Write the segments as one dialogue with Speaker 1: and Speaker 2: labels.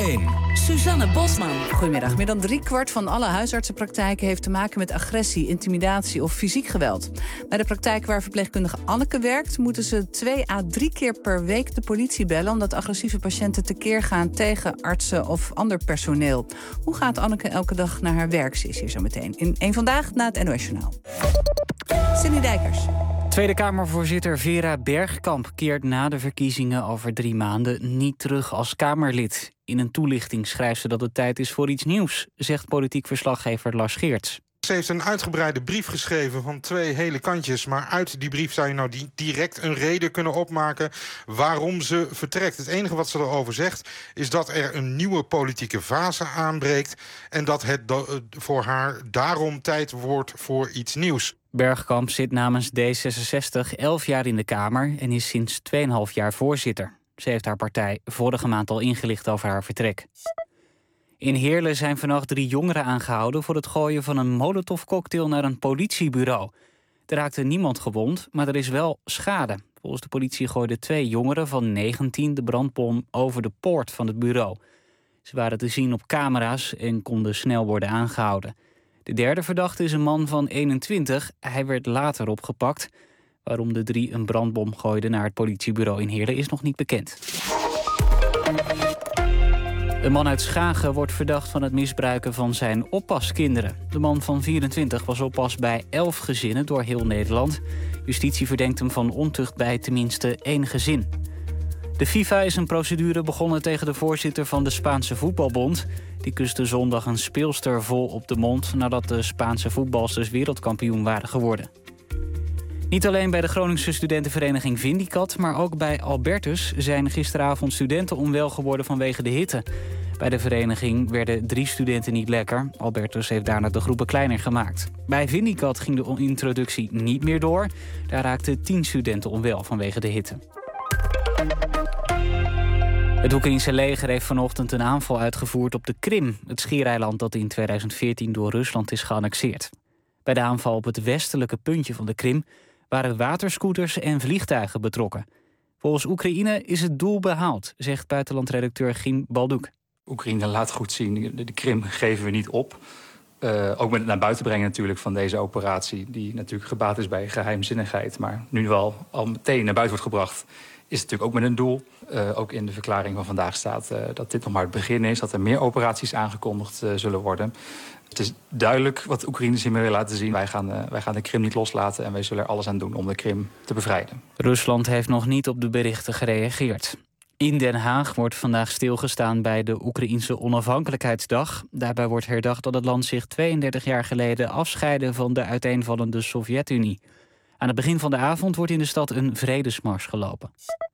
Speaker 1: 1.
Speaker 2: Suzanne Bosman. Goedemiddag. Meer dan 3/4 van alle huisartsenpraktijken heeft te maken met agressie, intimidatie of fysiek geweld. Bij de praktijk waar verpleegkundige Anneke werkt, moeten ze 2 à 3 keer per week de politie bellen, omdat agressieve patiënten tekeer gaan tegen artsen of ander personeel. Hoe gaat Anneke elke dag naar haar werk? Ze is hier zo meteen in Eén Vandaag na het NOS Journaal. Cindy Dijkers.
Speaker 3: Tweede Kamervoorzitter Vera Bergkamp keert na de verkiezingen over 3 maanden niet terug als Kamerlid. In een toelichting schrijft ze dat het tijd is voor iets nieuws, zegt politiek verslaggever Lars Geerts.
Speaker 4: Ze heeft een uitgebreide brief geschreven van 2 hele kantjes. Maar uit die brief zou je nou direct een reden kunnen opmaken waarom ze vertrekt. Het enige wat ze erover zegt is dat er een nieuwe politieke fase aanbreekt. En dat het voor haar daarom tijd wordt voor iets nieuws.
Speaker 3: Bergkamp zit namens D66 11 jaar in de Kamer en is sinds 2,5 jaar voorzitter. Ze heeft haar partij vorige maand al ingelicht over haar vertrek. In Heerlen zijn vannacht 3 jongeren aangehouden voor het gooien van een molotovcocktail naar een politiebureau. Er raakte niemand gewond, maar er is wel schade. Volgens de politie gooiden 2 jongeren van 19 de brandbom over de poort van het bureau. Ze waren te zien op camera's en konden snel worden aangehouden. De derde verdachte is een man van 21. Hij werd later opgepakt. Waarom de 3 een brandbom gooiden naar het politiebureau in Heerlen is nog niet bekend. Een man uit Schagen wordt verdacht van het misbruiken van zijn oppaskinderen. De man van 24 was oppas bij 11 gezinnen door heel Nederland. Justitie verdenkt hem van ontucht bij tenminste 1 gezin. De FIFA is een procedure begonnen tegen de voorzitter van de Spaanse voetbalbond. Die kuste zondag een speelster vol op de mond nadat de Spaanse voetbalsters wereldkampioen waren geworden. Niet alleen bij de Groningse studentenvereniging Vindicat, maar ook bij Albertus zijn gisteravond studenten onwel geworden vanwege de hitte. Bij de vereniging werden 3 studenten niet lekker. Albertus heeft daarna de groepen kleiner gemaakt. Bij Vindicat ging de introductie niet meer door. Daar raakten 10 studenten onwel vanwege de hitte. Het Oekraïense leger heeft vanochtend een aanval uitgevoerd op de Krim, het schiereiland dat in 2014 door Rusland is geannexeerd. Bij de aanval op het westelijke puntje van de Krim waren waterscooters en vliegtuigen betrokken. Volgens Oekraïne is het doel behaald, zegt buitenlandredacteur Gim Balduk.
Speaker 5: Oekraïne laat goed zien, de Krim geven we niet op. Ook met het naar buiten brengen natuurlijk van deze operatie, die natuurlijk gebaat is bij geheimzinnigheid, maar nu wel al meteen naar buiten wordt gebracht, is het natuurlijk ook met een doel. Ook in de verklaring van vandaag staat dat dit nog maar het begin is, dat er meer operaties aangekondigd zullen worden. Het is duidelijk wat Oekraïners hiermee willen laten zien. Wij gaan de Krim niet loslaten en wij zullen er alles aan doen om de Krim te bevrijden.
Speaker 3: Rusland heeft nog niet op de berichten gereageerd. In Den Haag wordt vandaag stilgestaan bij de Oekraïense onafhankelijkheidsdag. Daarbij wordt herdacht dat het land zich 32 jaar geleden afscheidde van de uiteenvallende Sovjet-Unie. Aan het begin van de avond wordt in de stad een vredesmars gelopen.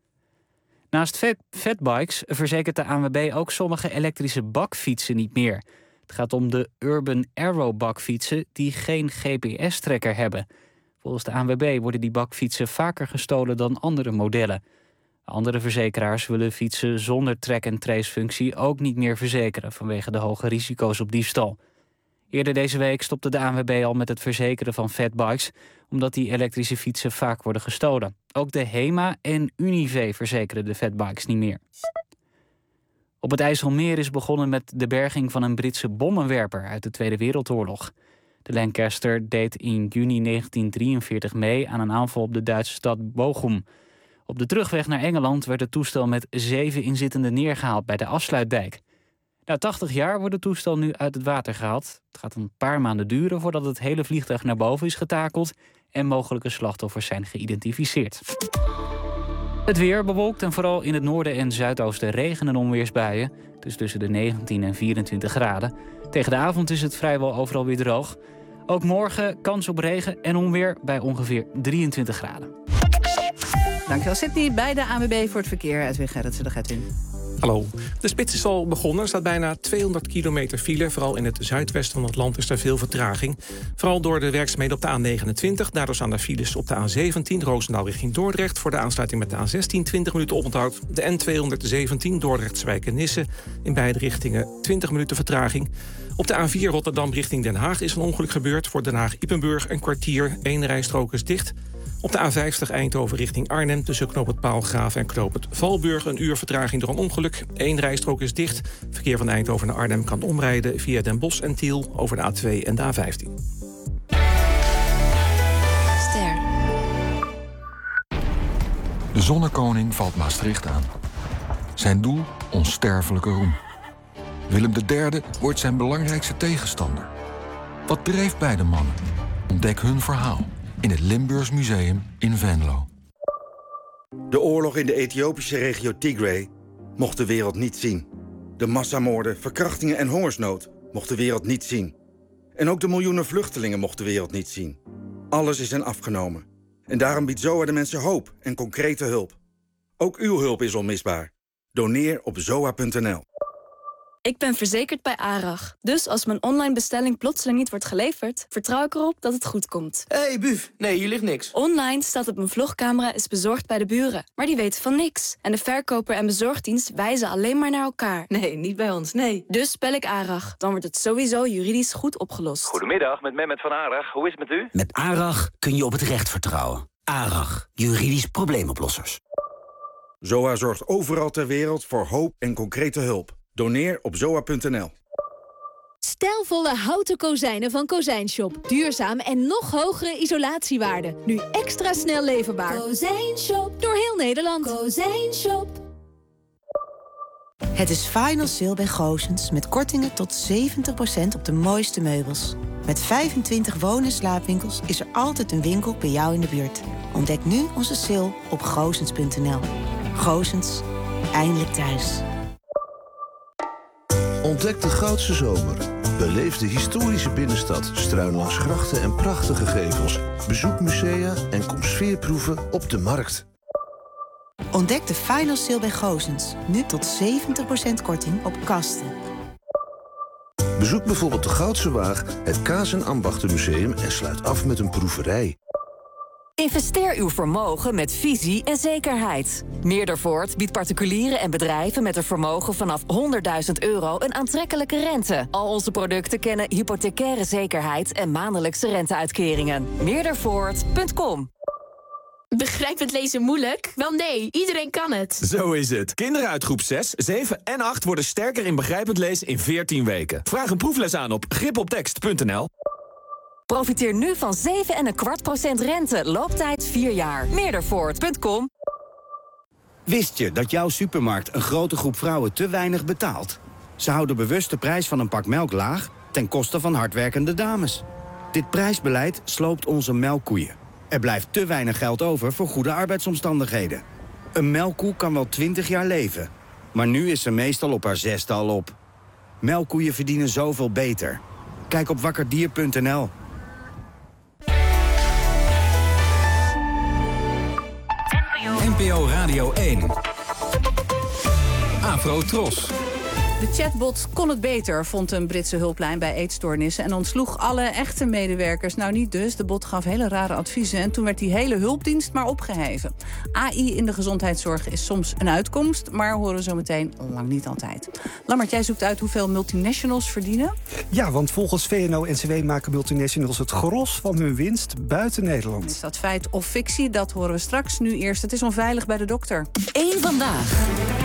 Speaker 3: Naast fatbikes verzekert de ANWB ook sommige elektrische bakfietsen niet meer. Het gaat om de Urban Arrow bakfietsen die geen GPS-trekker hebben. Volgens de ANWB worden die bakfietsen vaker gestolen dan andere modellen. Andere verzekeraars willen fietsen zonder track-and-trace-functie ook niet meer verzekeren vanwege de hoge risico's op diefstal. Eerder deze week stopte de ANWB al met het verzekeren van fatbikes, omdat die elektrische fietsen vaak worden gestolen. Ook de HEMA en Unive verzekeren de fatbikes niet meer. Op het IJsselmeer is begonnen met de berging van een Britse bommenwerper uit de Tweede Wereldoorlog. De Lancaster deed in juni 1943 mee aan een aanval op de Duitse stad Bochum. Op de terugweg naar Engeland werd het toestel met 7 inzittenden neergehaald bij de afsluitdijk. Na 80 jaar wordt het toestel nu uit het water gehaald. Het gaat een paar maanden duren voordat het hele vliegtuig naar boven is getakeld en mogelijke slachtoffers zijn geïdentificeerd. Het weer bewolkt en vooral in het noorden en zuidoosten regen- en onweersbuien. Dus tussen de 19 en 24 graden. Tegen de avond is het vrijwel overal weer droog. Ook morgen kans op regen en onweer bij ongeveer 23 graden.
Speaker 2: Dankjewel Sydney. Bij de ANWB voor het verkeer. Edwin Gerritsen, de Edwin.
Speaker 6: Hallo. De spits is al begonnen. Er staat bijna 200 kilometer file. Vooral in het zuidwesten van het land is er veel vertraging. Vooral door de werkzaamheden op de A29. Daardoor staan er files op de A17 Roosendaal richting Dordrecht. Voor de aansluiting met de A16 20 minuten oponthoud. De N217 Dordrecht-Spijkenisse. In beide richtingen 20 minuten vertraging. Op de A4 Rotterdam richting Den Haag is een ongeluk gebeurd. Voor Den Haag-Ippenburg een kwartier. 1 rijstrook is dicht. Op de A50 Eindhoven richting Arnhem tussen knooppunt Paalgraven en knooppunt Valburg een uur vertraging door een ongeluk. 1 rijstrook is dicht. Verkeer van Eindhoven naar Arnhem kan omrijden via Den Bosch en Tiel over de A2 en de A15.
Speaker 1: Ster.
Speaker 7: De zonnekoning valt Maastricht aan. Zijn doel? Onsterfelijke roem. Willem III wordt zijn belangrijkste tegenstander. Wat dreef beide mannen? Ontdek hun verhaal in het Limburgs Museum in Venlo.
Speaker 8: De oorlog in de Ethiopische regio Tigray mocht de wereld niet zien. De massamoorden, verkrachtingen en hongersnood mocht de wereld niet zien. En ook de miljoenen vluchtelingen mocht de wereld niet zien. Alles is hen afgenomen. En daarom biedt ZOA de mensen hoop en concrete hulp. Ook uw hulp is onmisbaar. Doneer op zoa.nl.
Speaker 1: Ik ben verzekerd bij ARAG. Dus als mijn online bestelling plotseling niet wordt geleverd, vertrouw ik erop dat het goed komt.
Speaker 9: Hé, buf. Nee, hier ligt niks.
Speaker 1: Online staat op mijn vlogcamera is bezorgd bij de buren. Maar die weten van niks. En de verkoper en bezorgdienst wijzen alleen maar naar elkaar.
Speaker 9: Nee, niet bij ons, nee.
Speaker 1: Dus bel ik ARAG. Dan wordt het sowieso juridisch goed opgelost.
Speaker 10: Goedemiddag, met Mehmet van ARAG. Hoe is het met u?
Speaker 11: Met ARAG kun je op het recht vertrouwen. ARAG, juridisch probleemoplossers.
Speaker 8: ZOA zorgt overal ter wereld voor hoop en concrete hulp. Doneer op zoa.nl.
Speaker 12: Stijlvolle houten kozijnen van Kozijnshop. Duurzaam en nog hogere isolatiewaarde. Nu extra snel leverbaar. Kozijnshop. Door heel Nederland. Kozijnshop.
Speaker 13: Het is Final Sale bij Goossens met kortingen tot 70% op de mooiste meubels. Met 25 woon- en slaapwinkels is er altijd een winkel bij jou in de buurt. Ontdek nu onze sale op goossens.nl. Goossens. Eindelijk thuis.
Speaker 14: Ontdek de Goudse Zomer. Beleef de historische binnenstad, struin langs grachten en prachtige gevels. Bezoek musea en kom sfeerproeven op de markt.
Speaker 13: Ontdek de Final Sale bij Goossens. Nu tot 70% korting op kasten.
Speaker 14: Bezoek bijvoorbeeld de Goudse Waag, het Kaas- en Ambachtenmuseum en sluit af met een proeverij.
Speaker 15: Investeer uw vermogen met visie en zekerheid. Meerdervoort biedt particulieren en bedrijven met een vermogen vanaf €100.000 een aantrekkelijke rente. Al onze producten kennen hypothecaire zekerheid en maandelijkse renteuitkeringen. Meerdervoort.com.
Speaker 16: Begrijp het lezen moeilijk? Wel nee, iedereen kan het.
Speaker 17: Zo is het. Kinderen uit groep 6, 7 en 8 worden sterker in begrijpend lezen in 14 weken. Vraag een proefles aan op gripoptekst.nl.
Speaker 15: Profiteer nu van 7,25% rente. Looptijd 4 jaar. Meerdervoort.com.
Speaker 18: Wist je dat jouw supermarkt een grote groep vrouwen te weinig betaalt? Ze houden bewust de prijs van een pak melk laag ten koste van hardwerkende dames. Dit prijsbeleid sloopt onze melkkoeien. Er blijft te weinig geld over voor goede arbeidsomstandigheden. Een melkkoe kan wel 20 jaar leven, maar nu is ze meestal op haar 6e al op. Melkkoeien verdienen zoveel beter. Kijk op wakkerdier.nl.
Speaker 19: NPO Radio 1. Afro Tros.
Speaker 2: De chatbot kon het beter, vond een Britse hulplijn bij eetstoornissen en ontsloeg alle echte medewerkers. Nou, niet dus. De bot gaf hele rare adviezen en toen werd die hele hulpdienst maar opgeheven. AI in de gezondheidszorg is soms een uitkomst, maar horen we zo meteen lang niet altijd. Lammert, jij zoekt uit hoeveel multinationals verdienen?
Speaker 20: Ja, want volgens VNO-NCW maken multinationals het gros van hun winst buiten Nederland.
Speaker 2: Is dat feit of fictie? Dat horen we straks. Nu eerst, het is onveilig bij de dokter.
Speaker 15: Eén vandaag.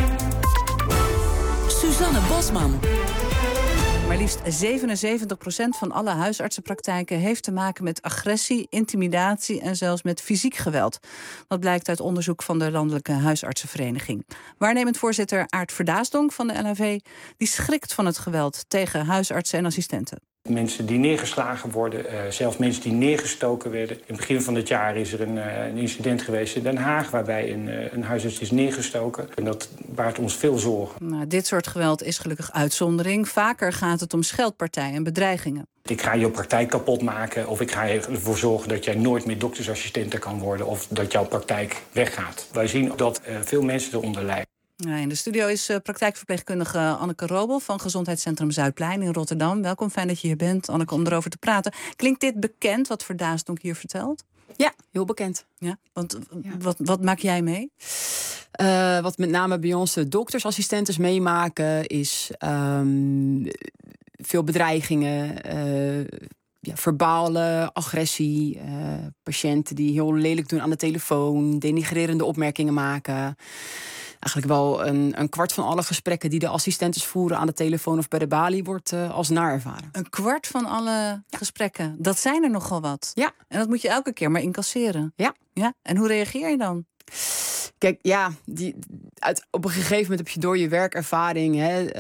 Speaker 15: Suzanne Bosman.
Speaker 2: Maar liefst 77% van alle huisartsenpraktijken heeft te maken met agressie, intimidatie en zelfs met fysiek geweld. Dat blijkt uit onderzoek van de Landelijke Huisartsenvereniging. Waarnemend voorzitter Aart Verdaasdonk van de LHV, die schrikt van het geweld tegen huisartsen en assistenten.
Speaker 21: Mensen die neergeslagen worden, zelfs mensen die neergestoken werden. In het begin van het jaar is er een incident geweest in Den Haag waarbij een huisarts is neergestoken. En dat baart ons veel zorgen.
Speaker 2: Nou, dit soort geweld is gelukkig uitzondering. Vaker gaat het om scheldpartijen en bedreigingen.
Speaker 21: Ik ga je praktijk kapot maken of ik ga ervoor zorgen dat jij nooit meer doktersassistente kan worden of dat jouw praktijk weggaat. Wij zien dat veel mensen eronder lijden.
Speaker 2: Ja, in de studio is praktijkverpleegkundige Anneke Robel van Gezondheidscentrum Zuidplein in Rotterdam. Welkom, fijn dat je hier bent, Anneke, om erover te praten. Klinkt dit bekend, wat Verdaasdonk hier vertelt?
Speaker 22: Ja, heel bekend.
Speaker 2: Ja, want wat maak jij mee?
Speaker 22: Wat met name bij ons de doktersassistentes meemaken is veel bedreigingen, verbale agressie, patiënten die heel lelijk doen aan de telefoon, denigrerende opmerkingen maken. Eigenlijk wel een kwart van alle gesprekken die de assistentes voeren aan de telefoon of bij de balie wordt als naar ervaren.
Speaker 2: Een kwart van alle gesprekken, dat zijn er nogal wat.
Speaker 22: Ja.
Speaker 2: En dat moet je elke keer maar incasseren.
Speaker 22: Ja.
Speaker 2: En hoe reageer je dan?
Speaker 22: Kijk, op een gegeven moment heb je door je werkervaring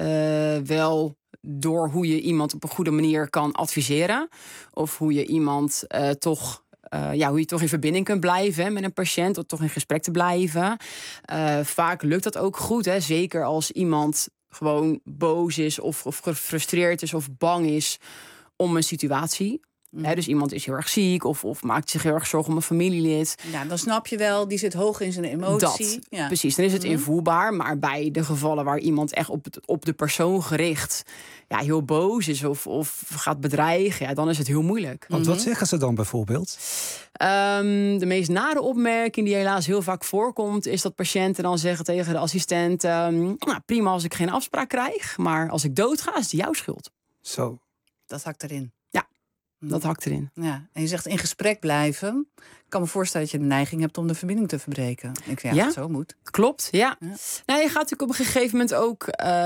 Speaker 22: wel door hoe je iemand op een goede manier kan adviseren. Of hoe je iemand hoe je toch in verbinding kunt blijven met een patiënt. Of toch in gesprek te blijven. Vaak lukt dat ook goed. Hè? Zeker als iemand gewoon boos is of gefrustreerd is of bang is om een situatie. Dus iemand is heel erg ziek of maakt zich heel erg zorgen om een familielid.
Speaker 2: Ja, dan snap je wel, die zit hoog in zijn emotie.
Speaker 22: Precies, dan is het invoelbaar. Maar bij de gevallen waar iemand echt op de persoon gericht heel boos is of gaat bedreigen, dan is het heel moeilijk.
Speaker 20: Want wat zeggen ze dan bijvoorbeeld?
Speaker 22: De meest nare opmerking die helaas heel vaak voorkomt, is dat patiënten dan zeggen tegen de assistent: prima als ik geen afspraak krijg, maar als ik doodga, is het jouw schuld.
Speaker 20: Zo.
Speaker 2: Dat hakt erin.
Speaker 22: Dat hakt erin.
Speaker 2: Ja, en je zegt in gesprek blijven. Ik kan me voorstellen dat je de neiging hebt om de verbinding te verbreken. Ik zeg, het zo moet.
Speaker 22: Klopt, ja. Nou, je gaat natuurlijk op een gegeven moment ook...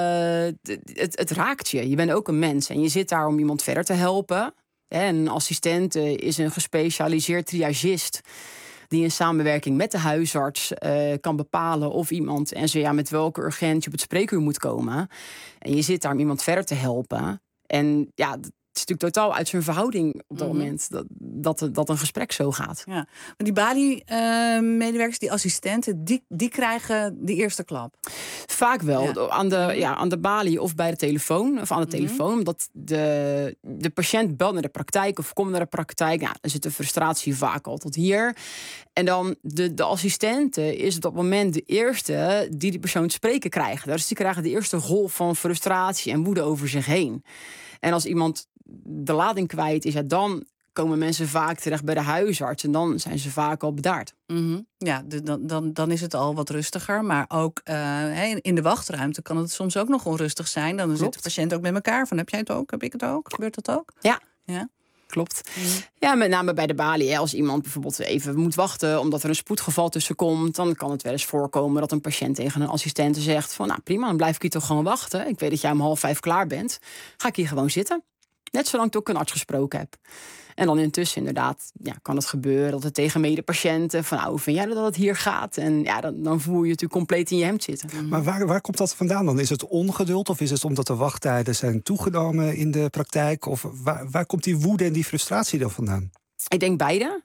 Speaker 22: het raakt je. Je bent ook een mens en je zit daar om iemand verder te helpen. Een assistent is een gespecialiseerd triagist die in samenwerking met de huisarts kan bepalen of iemand met welke urgentie op het spreekuur moet komen. En je zit daar om iemand verder te helpen. En het is natuurlijk totaal uit zijn verhouding op dat moment dat een gesprek zo gaat.
Speaker 2: Ja. Maar die balie-medewerkers, die assistenten, die krijgen die eerste klap?
Speaker 22: Vaak wel. Ja. Aan de balie of bij de telefoon. Of aan de telefoon. Omdat de patiënt belt naar de praktijk of komt naar de praktijk. Dan zit de frustratie vaak al tot hier. En dan de assistenten is op dat moment de eerste die persoon te spreken krijgen. Dus die krijgen de eerste golf van frustratie en woede over zich heen. En als iemand de lading kwijt is, dan komen mensen vaak terecht bij de huisarts. En dan zijn ze vaak al bedaard.
Speaker 2: Ja, dan is het al wat rustiger. Maar ook in de wachtruimte kan het soms ook nog onrustig zijn. Dan zit de patiënt ook met elkaar van: heb jij het ook? Heb ik het ook? Gebeurt dat ook?
Speaker 22: Ja. Klopt. Ja, met name bij de balie. Als iemand bijvoorbeeld even moet wachten omdat er een spoedgeval tussenkomt, dan kan het wel eens voorkomen dat een patiënt tegen een assistent zegt van: prima, dan blijf ik hier toch gewoon wachten. Ik weet dat jij om 4:30 klaar bent. Ga ik hier gewoon zitten. Net zolang ik ook een arts gesproken heb. En dan intussen inderdaad kan het gebeuren dat het tegen medepatiënten van: hoe vind jij dat het hier gaat? En dan voel je natuurlijk compleet in je hemd zitten.
Speaker 20: Maar waar komt dat vandaan dan? Is het ongeduld of is het omdat de wachttijden zijn toegenomen in de praktijk? Of waar komt die woede en die frustratie dan vandaan?
Speaker 22: Ik denk beide.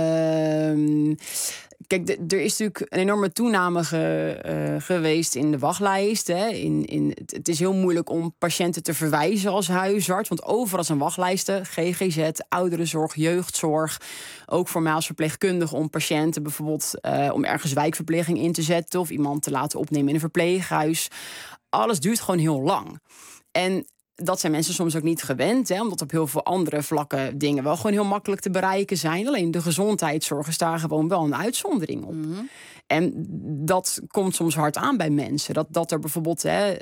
Speaker 22: Kijk, er is natuurlijk een enorme toename geweest in de wachtlijst. Het is heel moeilijk om patiënten te verwijzen als huisarts. Want overal zijn wachtlijsten. GGZ, ouderenzorg, jeugdzorg. Ook voor mij als verpleegkundige om patiënten bijvoorbeeld om ergens wijkverpleging in te zetten. Of iemand te laten opnemen in een verpleeghuis. Alles duurt gewoon heel lang. En dat zijn mensen soms ook niet gewend, omdat op heel veel andere vlakken dingen wel gewoon heel makkelijk te bereiken zijn. Alleen de gezondheidszorg is daar gewoon wel een uitzondering op. En dat komt soms hard aan bij mensen. Dat er bijvoorbeeld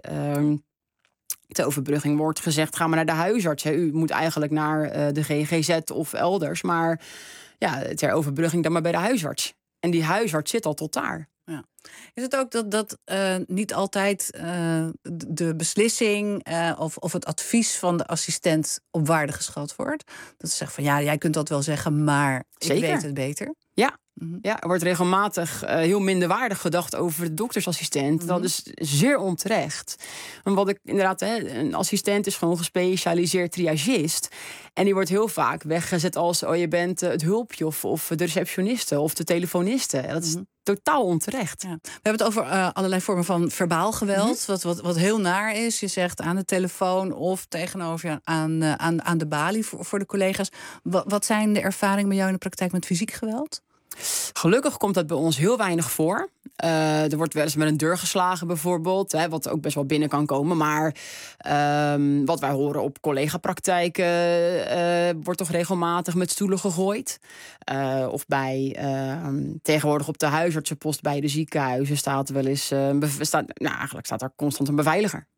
Speaker 22: ter overbrugging wordt gezegd: ga maar naar de huisarts. U moet eigenlijk naar de GGZ of elders. Maar ter overbrugging dan maar bij de huisarts. En die huisarts zit al tot daar.
Speaker 2: Ja. Is het ook dat niet altijd de beslissing of het advies van de assistent op waarde geschat wordt? Dat ze zeggen van: jij kunt dat wel zeggen, maar ik weet het beter.
Speaker 22: Ja. Ja, er wordt regelmatig heel minderwaardig gedacht over de doktersassistent. Dat is zeer onterecht. Want wat ik inderdaad, een assistent is gewoon gespecialiseerd triagist. En die wordt heel vaak weggezet als: je bent het hulpje of de receptioniste of de telefoniste. Dat is totaal onterecht.
Speaker 2: Ja. We hebben het over allerlei vormen van verbaal geweld, wat heel naar is. Je zegt aan de telefoon of tegenover aan de balie voor de collega's. Wat zijn de ervaringen bij jou in de praktijk met fysiek geweld?
Speaker 22: Gelukkig komt dat bij ons heel weinig voor. Er wordt wel eens met een deur geslagen bijvoorbeeld, wat ook best wel binnen kan komen. Maar wat wij horen op collega-praktijken wordt toch regelmatig met stoelen gegooid. Of bij tegenwoordig op de huisartsenpost bij de ziekenhuizen staat wel eens eigenlijk staat daar constant een beveiliger.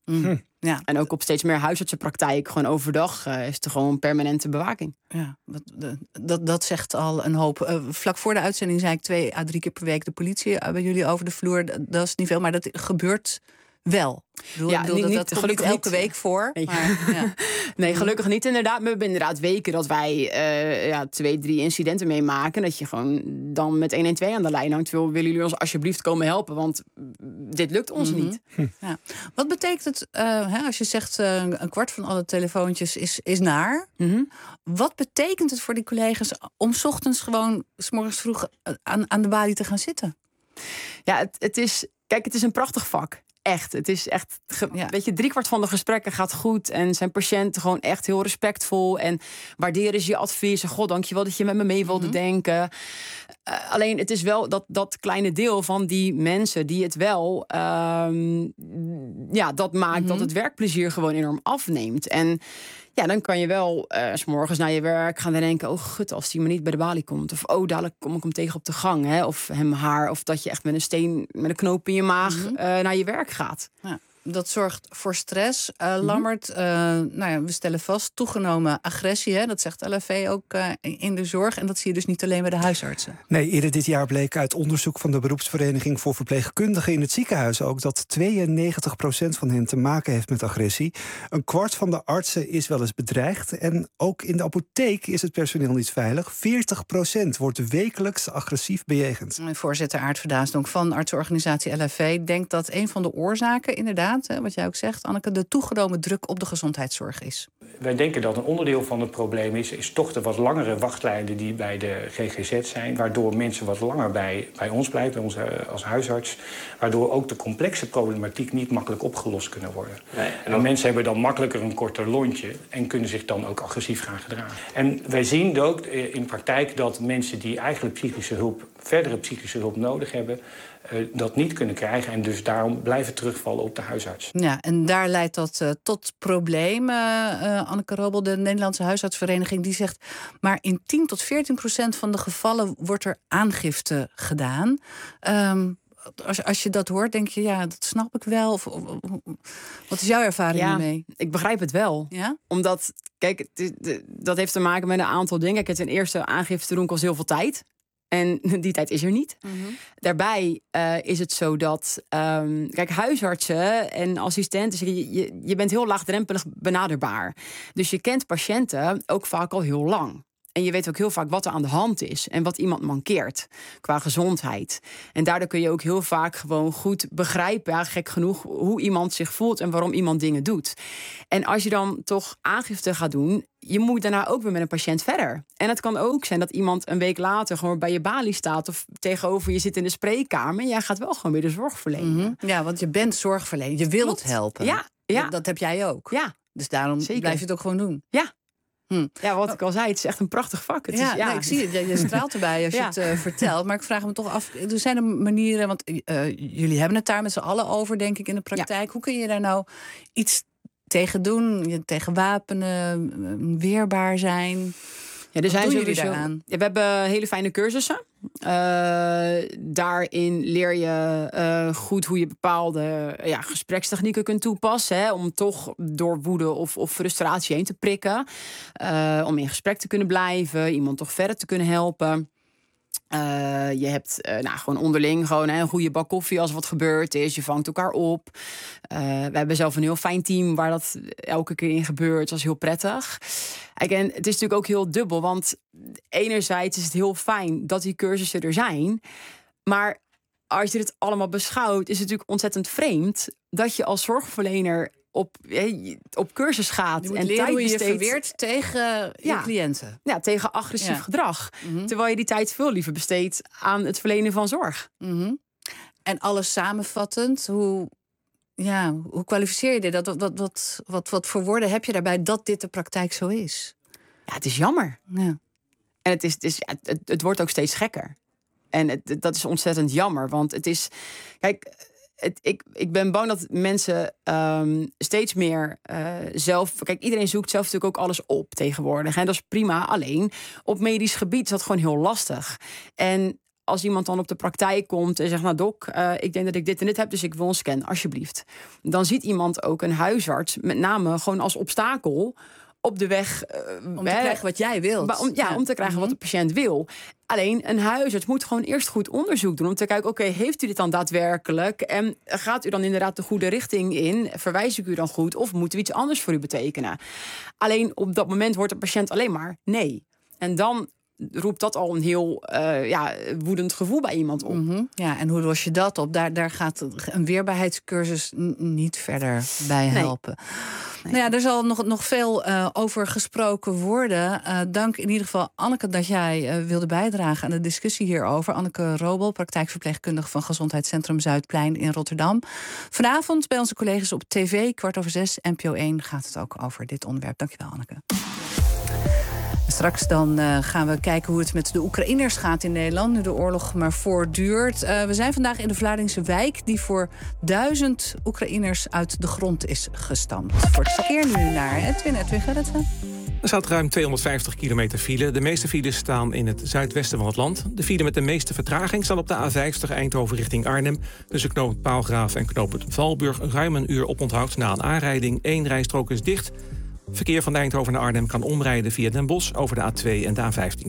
Speaker 22: Ja. En ook op steeds meer huisartsenpraktijk, gewoon overdag, is er gewoon permanente bewaking.
Speaker 2: Ja, dat zegt al een hoop. Vlak voor de uitzending zei ik 2 à 3 keer per week de politie bij jullie over de vloer. Dat is niet veel, maar dat gebeurt wel. Dat komt niet elke week voor.
Speaker 22: Nee,
Speaker 2: maar,
Speaker 22: nee, gelukkig niet inderdaad. We hebben inderdaad weken dat wij 2, 3 incidenten meemaken. Dat je gewoon dan met 112 aan de lijn hangt. Willen jullie ons alsjeblieft komen helpen? Want dit lukt ons niet.
Speaker 2: Ja. Wat betekent het als je zegt een kwart van alle telefoontjes is naar? Wat betekent het voor die collega's om 's ochtends gewoon 's morgens vroeg aan de balie te gaan zitten?
Speaker 22: Ja, het is een prachtig vak. Echt, het is echt, weet je, 3/4 van de gesprekken gaat goed en zijn patiënten gewoon echt heel respectvol en waarderen ze je advies. En god, dankjewel dat je met me mee wilde denken. Alleen het is wel dat kleine deel van die mensen die het wel, dat maakt dat het werkplezier gewoon enorm afneemt. En ja, dan kan je wel 's morgens naar je werk gaan denken, oh gut, als die maar niet bij de balie komt. Of oh, dadelijk kom ik hem tegen op de gang. Hè? Of hem haar. Of dat je echt met een knoop in je maag naar je werk gaat.
Speaker 2: Ja. Dat zorgt voor stress. Lammert, we stellen vast, toegenomen agressie. Hè? Dat zegt LFV ook in de zorg. En dat zie je dus niet alleen bij de huisartsen.
Speaker 20: Nee, eerder dit jaar bleek uit onderzoek van de beroepsvereniging voor verpleegkundigen in het ziekenhuis ook dat 92% van hen te maken heeft met agressie. Een kwart van de artsen is wel eens bedreigd. En ook in de apotheek is het personeel niet veilig. 40% wordt wekelijks agressief bejegend.
Speaker 2: Voorzitter Aart Verdaasdonk van artsenorganisatie LFV denkt dat een van de oorzaken inderdaad, wat jij ook zegt, Anneke, de toegenomen druk op de gezondheidszorg is.
Speaker 21: Wij denken dat een onderdeel van het probleem is toch de wat langere wachtlijnen die bij de GGZ zijn, waardoor mensen wat langer bij ons blijven, bij ons als huisarts, waardoor ook de complexe problematiek niet makkelijk opgelost kunnen worden. Nee, en mensen hebben dan makkelijker een korter lontje en kunnen zich dan ook agressief gaan gedragen. En wij zien ook in de praktijk dat mensen die eigenlijk verdere psychische hulp nodig hebben, dat niet kunnen krijgen en dus daarom blijven terugvallen op de huisarts.
Speaker 2: Ja, en daar leidt dat tot problemen. Anneke Robel, de Nederlandse huisartsvereniging, die zegt, maar in 10-14% van de gevallen wordt er aangifte gedaan. Als je dat hoort, denk je, ja, dat snap ik wel. Wat is jouw ervaring hiermee?
Speaker 22: Ik begrijp het wel.
Speaker 2: Ja?
Speaker 22: Omdat, kijk, dat heeft te maken met een aantal dingen. Ten eerste, aangifte doen kost heel veel tijd. En die tijd is er niet. Daarbij is het zo dat, kijk, huisartsen en assistenten, je bent heel laagdrempelig benaderbaar. Dus je kent patiënten ook vaak al heel lang. En je weet ook heel vaak wat er aan de hand is en wat iemand mankeert qua gezondheid. En daardoor kun je ook heel vaak gewoon goed begrijpen, gek genoeg, hoe iemand zich voelt en waarom iemand dingen doet. En als je dan toch aangifte gaat doen, je moet daarna ook weer met een patiënt verder. En het kan ook zijn dat iemand een week later gewoon bij je balie staat of tegenover je zit in de spreekkamer en jij gaat wel gewoon weer de zorg verlenen.
Speaker 2: Ja, want je bent zorgverlener. Je wilt helpen.
Speaker 22: Ja.
Speaker 2: Dat heb jij ook.
Speaker 22: Ja.
Speaker 2: Dus daarom blijf je het ook gewoon doen.
Speaker 22: Ja. Ja, wat ik al zei, het is echt een prachtig vak. Het is,
Speaker 2: nee, ik zie het. Je straalt erbij als je het vertelt. Maar ik vraag me toch af, er zijn er manieren, want jullie hebben het daar met z'n allen over, denk ik, in de praktijk. Hoe kun je daar nou iets tegen doen? Je tegen wapenen, weerbaar zijn?
Speaker 22: Ja, er zijn sowieso. We hebben hele fijne cursussen. Daarin leer je goed hoe je bepaalde gesprekstechnieken kunt toepassen. Hè, om toch door woede of frustratie heen te prikken. Om in gesprek te kunnen blijven. Iemand toch verder te kunnen helpen. Je hebt gewoon onderling een goede bak koffie als er wat gebeurd is. Je vangt elkaar op. We hebben zelf een heel fijn team waar dat elke keer in gebeurt. Dat is heel prettig. En het is natuurlijk ook heel dubbel. Want enerzijds is het heel fijn dat die cursussen er zijn. Maar als je dit allemaal beschouwt, is het natuurlijk ontzettend vreemd dat je als zorgverlener op cursus gaat.
Speaker 2: Je moet
Speaker 22: en
Speaker 2: leren
Speaker 22: tijd
Speaker 2: hoe je
Speaker 22: besteedt
Speaker 2: verweert tegen je cliënten.
Speaker 22: Ja, tegen agressief gedrag. Terwijl je die tijd veel liever besteedt aan het verlenen van zorg.
Speaker 2: En alles samenvattend, hoe kwalificeer je dit? Wat voor woorden heb je daarbij dat dit de praktijk zo is?
Speaker 22: Ja, het is jammer.
Speaker 2: Ja.
Speaker 22: En het wordt ook steeds gekker. En dat is ontzettend jammer. Want het is... Kijk, ik ben bang dat mensen steeds meer zelf... Kijk, iedereen zoekt zelf natuurlijk ook alles op tegenwoordig. En dat is prima. Alleen op medisch gebied is dat gewoon heel lastig. En als iemand dan op de praktijk komt en zegt... nou dok, ik denk dat ik dit en dit heb, dus ik wil een scan, alsjeblieft. Dan ziet iemand ook een huisarts met name gewoon als obstakel... op de weg...
Speaker 2: om te krijgen wat jij wilt.
Speaker 22: Om te krijgen wat de patiënt wil. Alleen, een huisarts moet gewoon eerst goed onderzoek doen... om te kijken, oké, heeft u dit dan daadwerkelijk? En gaat u dan inderdaad de goede richting in? Verwijs ik u dan goed? Of moeten we iets anders voor u betekenen? Alleen, op dat moment hoort de patiënt alleen maar nee. En dan roept dat al een heel woedend gevoel bij iemand op.
Speaker 2: Ja, en hoe los je dat op? Daar gaat een weerbaarheidscursus niet verder bij helpen. Nee. Nou ja, er zal nog veel over gesproken worden. Dank in ieder geval, Anneke, dat jij wilde bijdragen aan de discussie hierover. Anneke Robel, praktijkverpleegkundige van Gezondheidscentrum Zuidplein in Rotterdam. Vanavond bij onze collega's op tv, 5:15, NPO 1, gaat het ook over dit onderwerp. Dankjewel, Anneke. Straks dan gaan we kijken hoe het met de Oekraïners gaat in Nederland... nu de oorlog maar voortduurt. We zijn vandaag in de Vlaardingse wijk... die voor 1000 Oekraïners uit de grond is gestampt. Voor het verkeer nu naar Edwin Gerritsen.
Speaker 6: Er staat ruim 250 kilometer file. De meeste files staan in het zuidwesten van het land. De file met de meeste vertraging staat op de A50 Eindhoven richting Arnhem. Tussen knooppunt Paalgraaf en knooppunt Valburg ruim een uur oponthoud na een aanrijding. 1 rijstrook is dicht. Verkeer van Eindhoven naar Arnhem kan omrijden via Den Bosch over de A2 en de A15.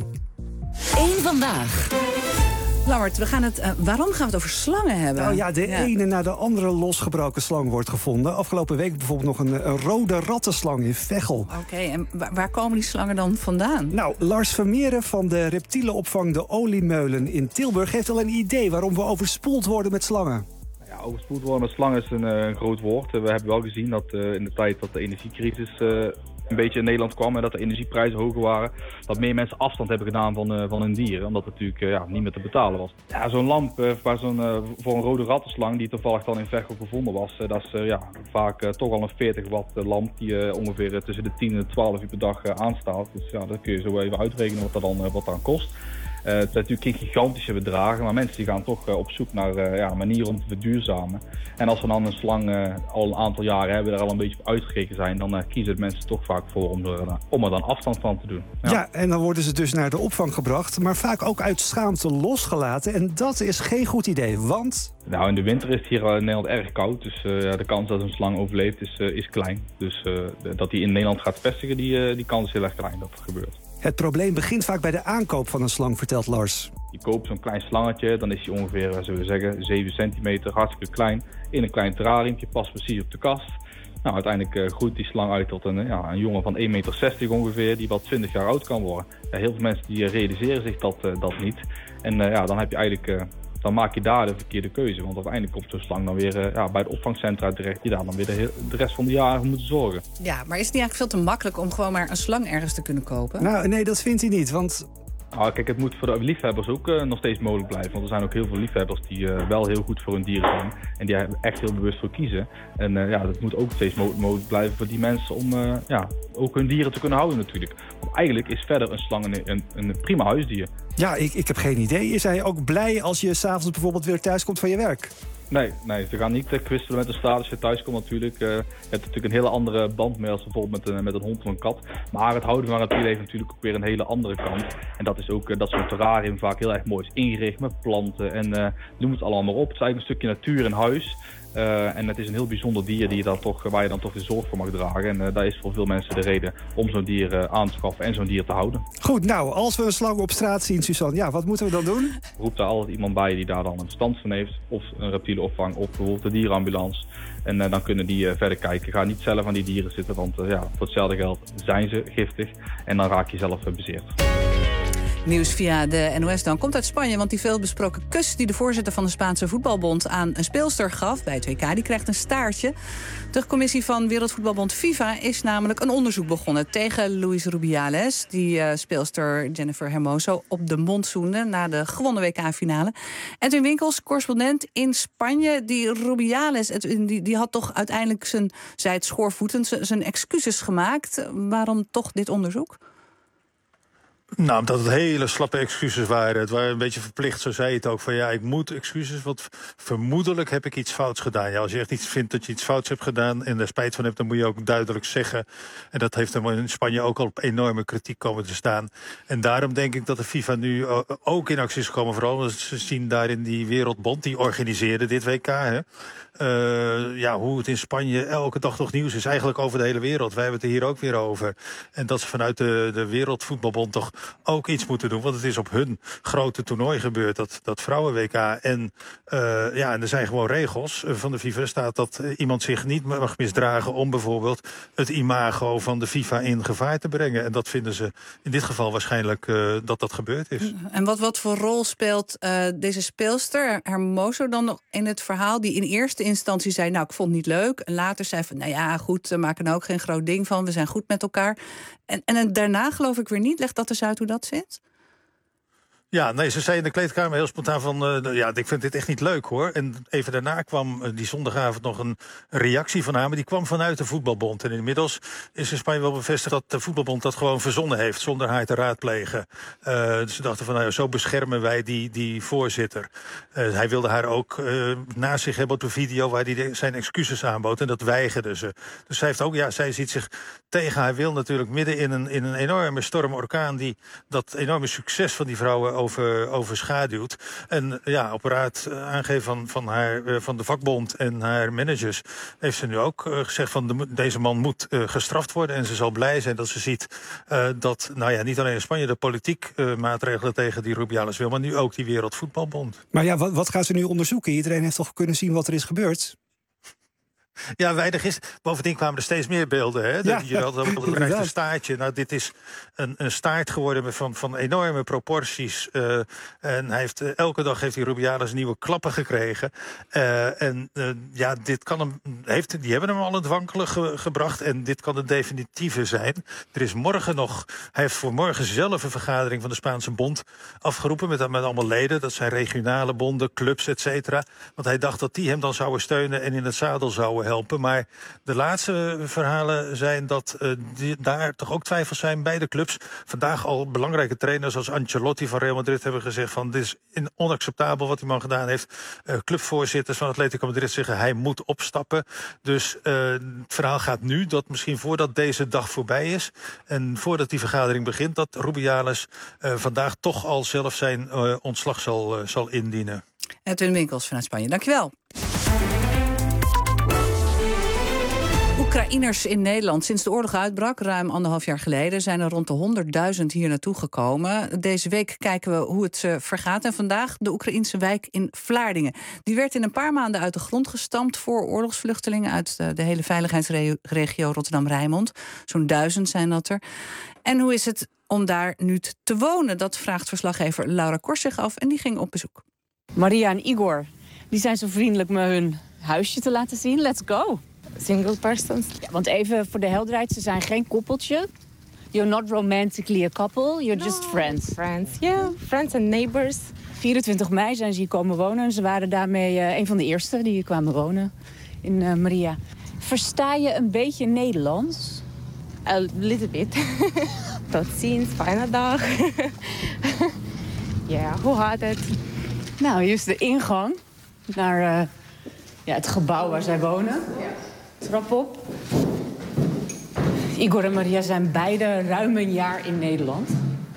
Speaker 15: 1 vandaag.
Speaker 2: Lammert, waarom gaan we het over slangen hebben?
Speaker 20: Nou ja, de ene na de andere losgebroken slang wordt gevonden. Afgelopen week bijvoorbeeld nog een rode rattenslang in Veghel.
Speaker 2: Oké, en waar komen die slangen dan vandaan?
Speaker 20: Nou, Lars Vermeeren van de reptielenopvang De Oliemeulen in Tilburg heeft al een idee waarom we overspoeld worden met slangen.
Speaker 4: Overspoeld worden met slangen is een groot woord. We hebben wel gezien dat in de tijd dat de energiecrisis een beetje in Nederland kwam... en dat de energieprijzen hoger waren... dat meer mensen afstand hebben gedaan van hun dieren. Omdat het natuurlijk niet meer te betalen was. Ja, zo'n lamp voor een rode rattenslang... die toevallig dan in Veghel gevonden was... dat is vaak toch al een 40 watt lamp... die ongeveer tussen de 10 en 12 uur per dag aanstaat. Dus ja, dat kun je zo even uitrekenen wat dat kost. Het zijn natuurlijk geen gigantische bedragen, maar mensen die gaan toch op zoek naar manieren om te verduurzamen. En als we dan een slang al een aantal jaren hebben, daar al een beetje op uitgekeken zijn, dan kiezen mensen toch vaak voor om er dan afstand van te doen.
Speaker 20: Ja, en dan worden ze dus naar de opvang gebracht, maar vaak ook uit schaamte losgelaten. En dat is geen goed idee, want...
Speaker 4: Nou, in de winter is het hier in Nederland erg koud, dus de kans dat een slang overleeft is klein. Dus dat die in Nederland gaat vestigen, die kans is heel erg klein dat het gebeurt.
Speaker 20: Het probleem begint vaak bij de aankoop van een slang, vertelt Lars.
Speaker 4: Je koopt zo'n klein slangetje, dan is hij ongeveer, zullen we zeggen, 7 centimeter, hartstikke klein. In een klein terrariumpje, past precies op de kast. Nou, uiteindelijk groeit die slang uit tot een jongen van 1,60 meter ongeveer, die wel 20 jaar oud kan worden. Ja, heel veel mensen die realiseren zich dat niet. En dan heb je eigenlijk... dan maak je daar de verkeerde keuze. Want uiteindelijk komt zo'n slang dan weer bij het opvangcentra terecht... die daar dan weer de rest van de jaren voor moeten zorgen.
Speaker 2: Ja, maar is het niet eigenlijk veel te makkelijk om gewoon maar een slang ergens te kunnen kopen?
Speaker 20: Nou, nee, dat vindt hij niet, want...
Speaker 4: Nou, kijk, het moet voor de liefhebbers ook nog steeds mogelijk blijven. Want er zijn ook heel veel liefhebbers die wel heel goed voor hun dieren zijn. En die er echt heel bewust voor kiezen. En dat moet ook steeds mogelijk blijven voor die mensen om ook hun dieren te kunnen houden natuurlijk. Want eigenlijk is verder een slang een prima huisdier.
Speaker 20: Ja, ik heb geen idee. Is hij ook blij als je 's avonds bijvoorbeeld weer thuis komt van je werk?
Speaker 4: Nee, ze gaan niet kwistelen met de straat als je thuis komt natuurlijk. Je hebt natuurlijk een hele andere band mee als bijvoorbeeld met een hond of een kat. Maar het houden van het dier heeft natuurlijk ook weer een hele andere kant. En dat is ook dat zo'n terrarium vaak heel erg mooi is ingericht met planten en noem het allemaal op. Het is eigenlijk een stukje natuur in huis. En het is een heel bijzonder dier waar je dan toch de zorg voor mag dragen. En daar is voor veel mensen de reden om zo'n dier aan te schaffen en zo'n dier te houden.
Speaker 20: Goed, nou, als we een slang op straat zien, Suzanne, wat moeten we dan doen?
Speaker 4: Roep daar altijd iemand bij die daar dan een verstand van heeft. Of een reptielenopvang of bijvoorbeeld de dierenambulance. En dan kunnen die verder kijken. Ga niet zelf aan die dieren zitten, want voor hetzelfde geld zijn ze giftig. En dan raak je zelf bezeerd.
Speaker 2: Nieuws via de NOS dan komt uit Spanje, want die veelbesproken kus die de voorzitter van de Spaanse voetbalbond aan een speelster gaf bij het WK, die krijgt een staartje. De commissie van Wereldvoetbalbond FIFA is namelijk een onderzoek begonnen tegen Luis Rubiales, die speelster Jennifer Hermoso op de mond zoende na de gewonnen WK-finale. Edwin Winkels, correspondent in Spanje, die Rubiales, die had toch uiteindelijk zij het schoorvoetend, zijn excuses gemaakt. Waarom toch dit onderzoek?
Speaker 3: Nou, omdat het hele slappe excuses waren. Het waren een beetje verplicht, zo zei je het ook. Van ja, ik moet excuses, want vermoedelijk heb ik iets fouts gedaan. Ja, als je echt iets vindt dat je iets fouts hebt gedaan en er spijt van hebt, dan moet je ook duidelijk zeggen. En dat heeft hem in Spanje ook al op enorme kritiek komen te staan. En daarom denk ik dat de FIFA nu ook in actie is gekomen. Vooral omdat ze zien daarin die Wereldbond, die organiseerde dit WK. Hè. Hoe het in Spanje elke dag toch nieuws is. Eigenlijk over de hele wereld. Wij hebben het er hier ook weer over. En dat ze vanuit de Wereldvoetbalbond toch ook iets moeten doen. Want het is op hun grote toernooi gebeurd. Dat vrouwen-WK. En er zijn gewoon regels van de FIFA. Er staat dat iemand zich niet mag misdragen om bijvoorbeeld het imago van de FIFA in gevaar te brengen. En dat vinden ze in dit geval waarschijnlijk dat gebeurd is.
Speaker 2: En wat voor rol speelt deze speelster, Hermoso, dan nog in het verhaal? Die in eerste instantie zei, nou, ik vond het niet leuk. En later zei van, nou ja, goed, we maken er ook geen groot ding van. We zijn goed met elkaar. En daarna geloof ik weer niet. Leg dat eens uit hoe dat zit.
Speaker 3: Ja, nee, ze zei in de kleedkamer heel spontaan van... ik vind dit echt niet leuk, hoor. En even daarna kwam die zondagavond nog een reactie van haar... maar die kwam vanuit de voetbalbond. En inmiddels is in Spanje wel bevestigd dat de voetbalbond dat gewoon verzonnen heeft... zonder haar te raadplegen. Dus ze dachten van, zo beschermen wij die voorzitter. Hij wilde haar ook naast zich hebben op de video... waar hij zijn excuses aanbood. En dat weigerde ze. Dus zij heeft ook, zij ziet zich tegen haar wil natuurlijk... midden in een enorme storm-orkaan... die dat enorme succes van die vrouwen overschaduwt. En op raad aangeven van de vakbond en haar managers... heeft ze nu ook gezegd van deze man moet gestraft worden. En ze zal blij zijn dat ze ziet dat niet alleen in Spanje... de politiek maatregelen tegen die Rubiales wil... maar nu ook die Wereldvoetbalbond.
Speaker 20: Maar ja, wat gaan ze nu onderzoeken? Iedereen heeft toch kunnen zien wat er is gebeurd?
Speaker 3: Ja, weinig is. Bovendien kwamen er steeds meer beelden. Hè? Ja, je had een staartje. Nou, dit is een staart geworden van enorme proporties. En elke dag heeft die Rubiales nieuwe klappen gekregen. Dit kan die hebben hem al het wankelen gebracht. En dit kan het definitieve zijn. Er is morgen nog... Hij heeft voor morgen zelf een vergadering van de Spaanse bond afgeroepen. Met allemaal leden. Dat zijn regionale bonden, clubs, et cetera. Want hij dacht dat die hem dan zouden steunen en in het zadel zouden helpen. Maar de laatste verhalen zijn dat daar toch ook twijfels zijn bij de clubs. Vandaag al belangrijke trainers als Ancelotti van Real Madrid hebben gezegd van dit is onacceptabel wat die man gedaan heeft. Clubvoorzitters van Atletico Madrid zeggen hij moet opstappen. Dus het verhaal gaat nu dat misschien voordat deze dag voorbij is en voordat die vergadering begint dat Rubiales vandaag toch al zelf zijn ontslag zal indienen.
Speaker 2: Edwin Winkels vanuit Spanje, dankjewel. Oekraïners in Nederland. Sinds de oorlog uitbrak, ruim 1,5 jaar geleden... zijn er rond de 100.000 hier naartoe gekomen. Deze week kijken we hoe het vergaat. En vandaag de Oekraïense wijk in Vlaardingen. Die werd in een paar maanden uit de grond gestampt... voor oorlogsvluchtelingen uit de hele veiligheidsregio Rotterdam-Rijnmond. Zo'n 1000 zijn dat er. En hoe is het om daar nu te wonen? Dat vraagt verslaggever Laura Kors zich af en die ging op bezoek.
Speaker 5: Maria en Igor, die zijn zo vriendelijk me hun huisje te laten zien. Let's go! Single persons. Ja, want even voor de helderheid, ze zijn geen koppeltje. You're not romantically a couple, you're just friends.
Speaker 23: Friends, yeah. Friends and neighbors.
Speaker 5: 24 mei zijn ze hier komen wonen. Ze waren daarmee een van de eerste die hier kwamen wonen in Maria. Versta je een beetje Nederlands?
Speaker 23: A little bit. Tot ziens, fijne dag. Ja, hoe gaat het?
Speaker 5: Nou, hier is de ingang naar het gebouw waar zij wonen. Trap op. Igor en Maria zijn beide ruim een jaar in Nederland.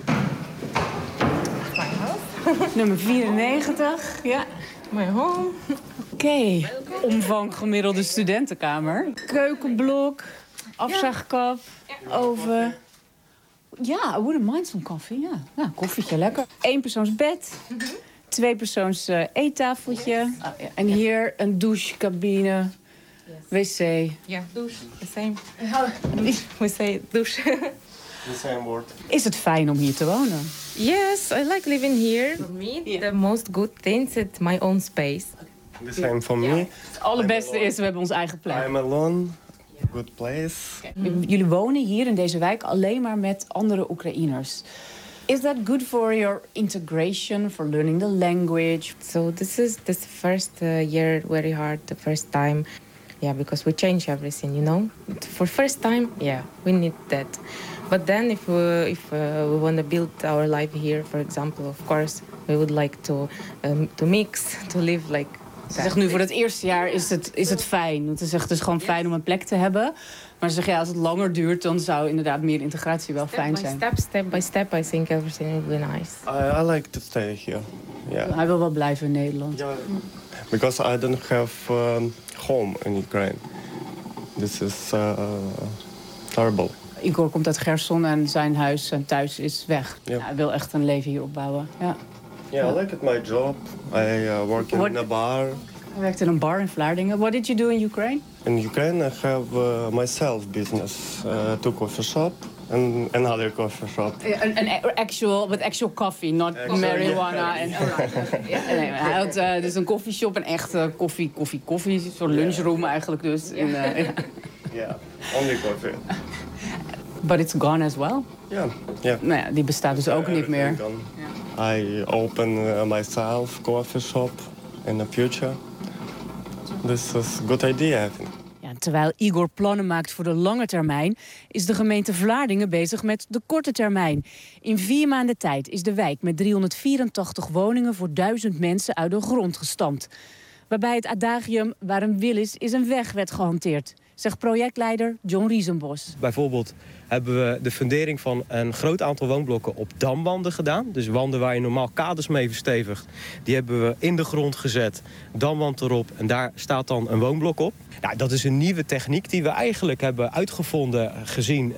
Speaker 5: Nummer 94, ja.
Speaker 23: My home.
Speaker 5: Oké. Omvang gemiddelde studentenkamer. Keukenblok, afzuigkap, oven. Ja, I wouldn't mind some coffee, ja. Nou, koffietje, lekker. 1-persoonsbed. 2-persoons eettafeltje. En hier een douchecabine. Wc.
Speaker 23: Ja, douche. The same. We say douche.
Speaker 5: The same word. Is het fijn om hier te wonen?
Speaker 23: Yes, I like living here. For me, the most good thing is my own space.
Speaker 24: The same for me.
Speaker 5: Het allerbeste is, we hebben onze eigen plek.
Speaker 24: I'm alone. Good place.
Speaker 5: Jullie wonen hier in deze wijk alleen maar met andere Oekraïners. Is that good for your integration, for learning the language?
Speaker 23: So this is the first year very hard, the first time. Yeah, because we change everything, you know. For first time, yeah, we need that. But then if we want to build our life here, for example, of course, we would like to mix, to live like that.
Speaker 22: Ze zegt nu voor het eerste jaar is het fijn. Want ze zegt het is gewoon fijn om een plek te hebben. Maar ze zegt als het langer duurt, dan zou inderdaad meer integratie wel fijn zijn.
Speaker 23: Step by step, I think everything will be nice.
Speaker 24: I like to stay here. Yeah.
Speaker 22: Hij wil wel blijven in Nederland.
Speaker 24: Yeah. Because I don't have home in Ukraine. This is terrible.
Speaker 22: Igor komt uit Gerson en zijn huis en thuis is weg. Yeah. Ja, hij wil echt een leven hier opbouwen. Ja.
Speaker 24: Yeah, I like it, my job. I work in a bar.
Speaker 22: Hij werkt in een bar in Vlaardingen. What did you do in Ukraine?
Speaker 24: In Ukraine, I have myself business, two coffee shop and another coffee shop.
Speaker 22: Actual coffee, not marijuana.
Speaker 24: Yeah.
Speaker 22: Hij had dus een koffieshop, een echte koffie, zo'n lunchroom eigenlijk dus.
Speaker 24: Yeah, only coffee.
Speaker 22: But it's gone as well?
Speaker 24: Yeah.
Speaker 22: Nou ja, die bestaat dus ook niet meer.
Speaker 24: I open myself coffee shop in the future. This is a good idea, I think.
Speaker 22: Ja, terwijl Igor plannen maakt voor de lange termijn, is de gemeente Vlaardingen bezig met de korte termijn. In 4 maanden tijd is de wijk met 384 woningen voor 1000 mensen uit de grond gestampt. Waarbij het adagium waar een wil is een weg werd gehanteerd, zegt projectleider John Riesenbos.
Speaker 1: Bijvoorbeeld hebben we de fundering van een groot aantal woonblokken op damwanden gedaan. Dus wanden waar je normaal kaders mee verstevigt. Die hebben we in de grond gezet, damwand erop en daar staat dan een woonblok op. Nou, dat is een nieuwe techniek die we eigenlijk hebben uitgevonden gezien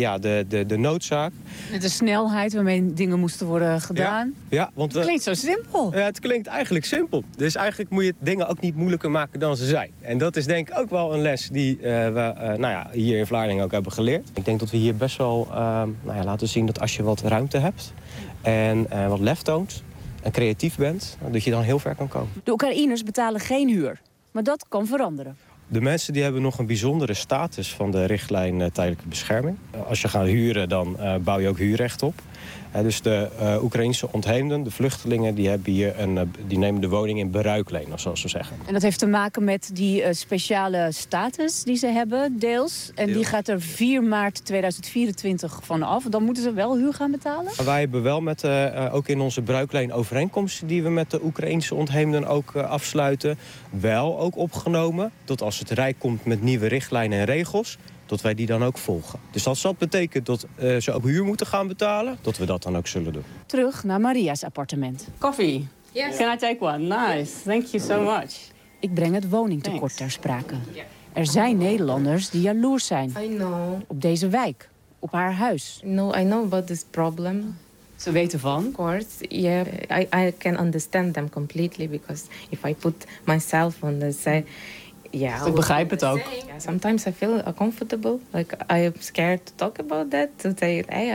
Speaker 1: de noodzaak.
Speaker 22: Met de snelheid waarmee dingen moesten worden gedaan.
Speaker 1: Ja, want
Speaker 22: het klinkt zo simpel.
Speaker 1: Ja, het klinkt eigenlijk simpel. Dus eigenlijk moet je dingen ook niet moeilijker maken dan ze zijn. En dat is denk ik ook wel een les die we hier in Vlaardingen ook hebben geleerd. Ik denk dat we hier best wel laten zien dat als je wat ruimte hebt en wat lef toont en creatief bent, dat je dan heel ver kan komen.
Speaker 22: De Oekraïners betalen geen huur, maar dat kan veranderen.
Speaker 1: De mensen die hebben nog een bijzondere status van de richtlijn tijdelijke bescherming. Als je gaat huren, dan bouw je ook huurrecht op. Dus de Oekraïnse ontheemden, de vluchtelingen, die nemen de woning in beruikleen, zoals we zeggen.
Speaker 22: En dat heeft te maken met die speciale status die ze hebben, deels. En die gaat er 4 maart 2024 van af. Dan moeten ze wel huur gaan betalen?
Speaker 1: Wij hebben wel ook in onze bruikleen overeenkomsten die we met de Oekraïnse ontheemden ook afsluiten, wel ook opgenomen dat als het Rijk komt met nieuwe richtlijnen en regels, dat wij die dan ook volgen. Dus als dat betekent dat ze ook huur moeten gaan betalen, dat we dat dan ook zullen doen.
Speaker 22: Terug naar Maria's appartement. Coffee. Yes. Can I take one? Nice. Thank you so much. Ik breng het woningtekort ter sprake. Er zijn Nederlanders die jaloers zijn.
Speaker 23: I know.
Speaker 22: Op deze wijk. Op haar huis.
Speaker 23: No, I know about this problem.
Speaker 22: Ze weten van?
Speaker 23: Of course, yeah. I can understand them completely because if I put myself on the side. Yeah,
Speaker 22: ik begrijp het ook.
Speaker 23: Sometimes I feel uncomfortable. Like I am scared to talk about that. To say, hey,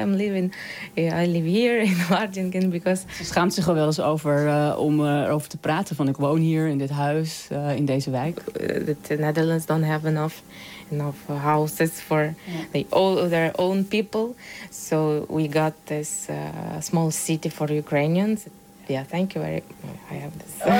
Speaker 23: I live here in Wageningen because.
Speaker 22: Ze schaamt zich er wel eens over om erover te praten. Van ik woon hier in dit huis, in deze wijk.
Speaker 23: The Netherlands don't have enough houses for their own people. So we got this small city for Ukrainians. Yeah, thank you very much. I have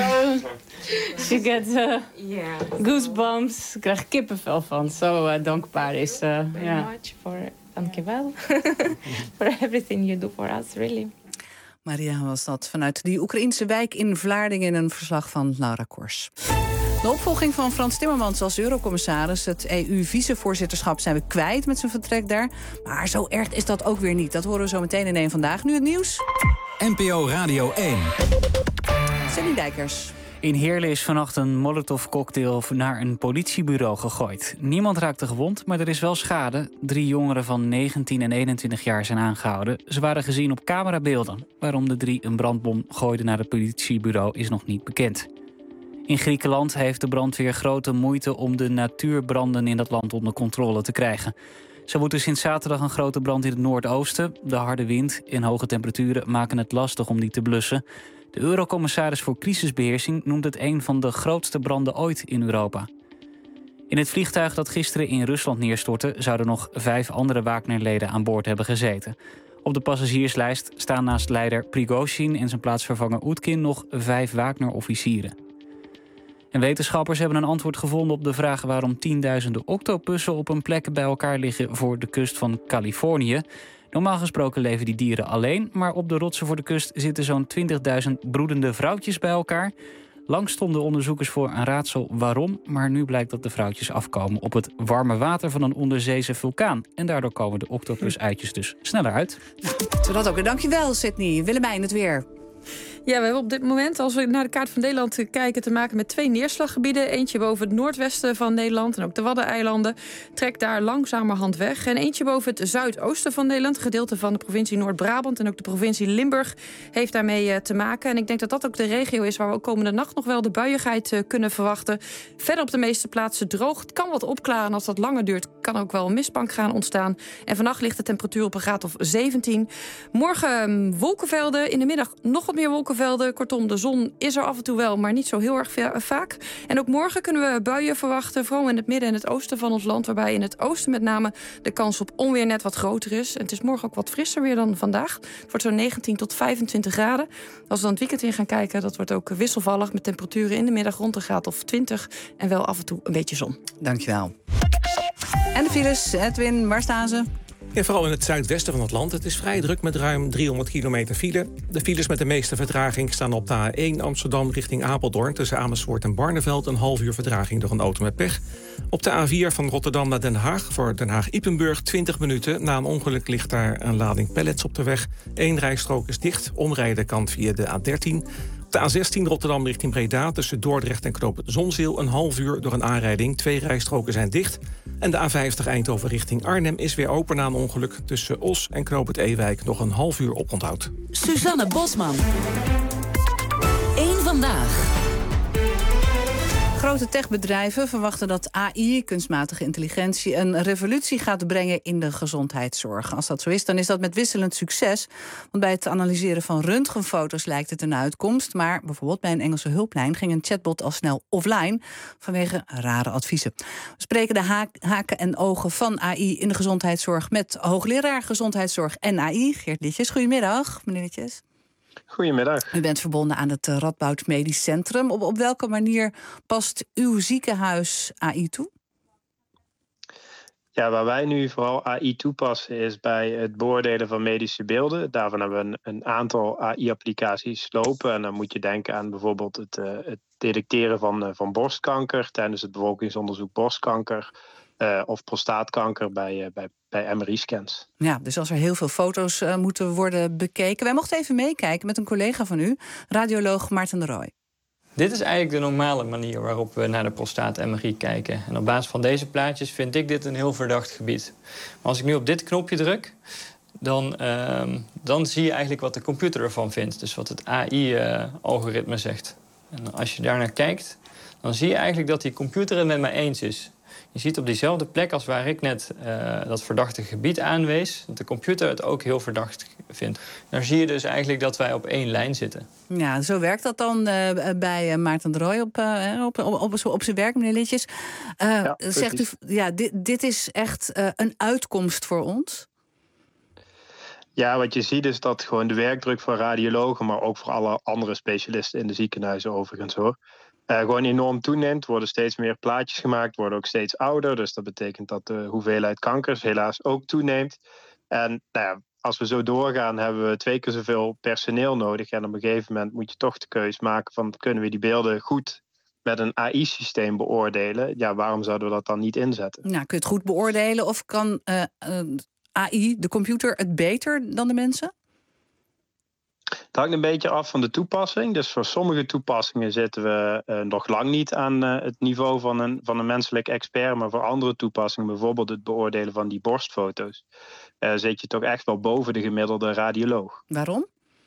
Speaker 23: this.
Speaker 22: She gets goosebumps. Ik krijg kippenvel van. Zo dankbaar is ze.
Speaker 23: Very much for dankjewel. For everything you do for us, really.
Speaker 2: Maria was dat vanuit die Oekraïense wijk in Vlaardingen in een verslag van Laura Kors. De opvolging van Frans Timmermans als eurocommissaris, het EU-vicevoorzitterschap, zijn we kwijt met zijn vertrek daar. Maar zo erg is dat ook weer niet. Dat horen we zo meteen in één Vandaag. Nu het nieuws.
Speaker 19: NPO Radio 1.
Speaker 2: Celine Dijkers.
Speaker 7: In Heerlen is vannacht een molotovcocktail naar een politiebureau gegooid. Niemand raakte gewond, maar er is wel schade. 3 jongeren van 19 en 21 jaar zijn aangehouden. Ze waren gezien op camerabeelden. Waarom de 3 een brandbom gooiden naar het politiebureau is nog niet bekend. In Griekenland heeft de brandweer grote moeite om de natuurbranden in dat land onder controle te krijgen. Zo woedt er sinds zaterdag een grote brand in het noordoosten. De harde wind en hoge temperaturen maken het lastig om die te blussen. De eurocommissaris voor crisisbeheersing noemt het een van de grootste branden ooit in Europa. In het vliegtuig dat gisteren in Rusland neerstortte zouden nog 5 andere Wagner-leden aan boord hebben gezeten. Op de passagierslijst staan naast leider Prigozhin en zijn plaatsvervanger Oetkin nog 5 Wagner-officieren. En wetenschappers hebben een antwoord gevonden op de vraag waarom tienduizenden octopussen op een plek bij elkaar liggen voor de kust van Californië. Normaal gesproken leven die dieren alleen, maar op de rotsen voor de kust zitten zo'n 20.000 broedende vrouwtjes bij elkaar. Lang stonden onderzoekers voor een raadsel waarom, maar nu blijkt dat de vrouwtjes afkomen op het warme water van een onderzeese vulkaan. En daardoor komen de octopus-eitjes dus sneller uit.
Speaker 2: Zodat ook. Dankjewel, Sydney. Willemijn, het weer.
Speaker 8: Ja, we hebben op dit moment, als we naar de kaart van Nederland kijken, te maken met 2 neerslaggebieden. Eentje boven het noordwesten van Nederland en ook de Waddeneilanden trekt daar langzamerhand weg. En eentje boven het zuidoosten van Nederland, een gedeelte van de provincie Noord-Brabant en ook de provincie Limburg, heeft daarmee te maken. En ik denk dat dat ook de regio is waar we ook komende nacht nog wel de buiigheid kunnen verwachten. Verder op de meeste plaatsen droog. Het kan wat opklaren. Als dat langer duurt, kan ook wel een mistbank gaan ontstaan. En vannacht ligt de temperatuur op een graad of 17. Morgen wolkenvelden. In de middag nog wat meer wolkenvelden. Kortom, de zon is er af en toe wel, maar niet zo heel erg vaak. En ook morgen kunnen we buien verwachten, vooral in het midden en het oosten van ons land, waarbij in het oosten met name de kans op onweer net wat groter is. En het is morgen ook wat frisser weer dan vandaag. Het wordt zo'n 19 tot 25 graden. Als we dan het weekend in gaan kijken, dat wordt ook wisselvallig met temperaturen in de middag rond een graad of 20 en wel af en toe een beetje zon.
Speaker 2: Dankjewel. En de files, Edwin, waar staan ze?
Speaker 6: Ja, vooral in het zuidwesten van het land. Het is vrij druk met ruim 300 kilometer file. De files met de meeste vertraging staan op de A1 Amsterdam richting Apeldoorn. Tussen Amersfoort en Barneveld een half uur vertraging door een auto met pech. Op de A4 van Rotterdam naar Den Haag voor Den Haag-Ypenburg 20 minuten. Na een ongeluk ligt daar een lading pallets op de weg. 1 rijstrook is dicht. Omrijden kan via de A13. Op de A16 Rotterdam richting Breda tussen Dordrecht en Knoop het Zonzeel een half uur door een aanrijding. 2 rijstroken zijn dicht. En de A50 Eindhoven richting Arnhem is weer open na een ongeluk. Tussen Os en Knoop het Ewijk nog een half uur oponthoud.
Speaker 15: Suzanne Bosman. Eén vandaag.
Speaker 2: Grote techbedrijven verwachten dat AI, kunstmatige intelligentie, een revolutie gaat brengen in de gezondheidszorg. Als dat zo is, dan is dat met wisselend succes. Want bij het analyseren van röntgenfoto's lijkt het een uitkomst. Maar bijvoorbeeld bij een Engelse hulplijn ging een chatbot al snel offline vanwege rare adviezen. We spreken de haken en ogen van AI in de gezondheidszorg met hoogleraar gezondheidszorg en AI, Geert Litjes. Goedemiddag, meneer Litjes.
Speaker 9: Goedemiddag.
Speaker 2: U bent verbonden aan het Radboud Medisch Centrum. Op welke manier past uw ziekenhuis AI toe?
Speaker 9: Ja, waar wij nu vooral AI toepassen is bij het beoordelen van medische beelden. Daarvan hebben we een aantal AI-applicaties lopen. En dan moet je denken aan bijvoorbeeld het detecteren van borstkanker tijdens het bevolkingsonderzoek borstkanker. Of prostaatkanker bij MRI-scans.
Speaker 2: Ja, dus als er heel veel foto's moeten worden bekeken. Wij mochten even meekijken met een collega van u, radioloog Maarten de Rooij.
Speaker 10: Dit is eigenlijk de normale manier waarop we naar de prostaat-MRI kijken. En op basis van deze plaatjes vind ik dit een heel verdacht gebied. Maar als ik nu op dit knopje druk, dan zie je eigenlijk wat de computer ervan vindt. Dus wat het AI-algoritme zegt. En als je daarnaar kijkt, dan zie je eigenlijk dat die computer het met mij eens is. Je ziet op diezelfde plek als waar ik net dat verdachte gebied aanwees, dat de computer het ook heel verdacht vindt. Daar zie je dus eigenlijk dat wij op één lijn zitten.
Speaker 2: Ja, zo werkt dat dan bij Maarten de Rooij op zijn werk, meneer Litjes. Zegt u, ja, dit is echt een uitkomst voor ons?
Speaker 9: Ja, wat je ziet is dat gewoon de werkdruk van radiologen, maar ook voor alle andere specialisten in de ziekenhuizen overigens hoor, gewoon enorm toeneemt. Er worden steeds meer plaatjes gemaakt, worden ook steeds ouder. Dus dat betekent dat de hoeveelheid kankers helaas ook toeneemt. En nou ja, als we zo doorgaan, hebben we 2 keer zoveel personeel nodig. En op een gegeven moment moet je toch de keus maken van, kunnen we die beelden goed met een AI-systeem beoordelen? Ja, waarom zouden we dat dan niet inzetten?
Speaker 2: Nou, kun je het goed beoordelen of kan AI, de computer, het beter dan de mensen?
Speaker 9: Het hangt een beetje af van de toepassing. Dus voor sommige toepassingen zitten we nog lang niet aan het niveau van een menselijk expert. Maar voor andere toepassingen, bijvoorbeeld het beoordelen van die borstfoto's, zit je toch echt wel boven de gemiddelde radioloog.
Speaker 2: Waarom?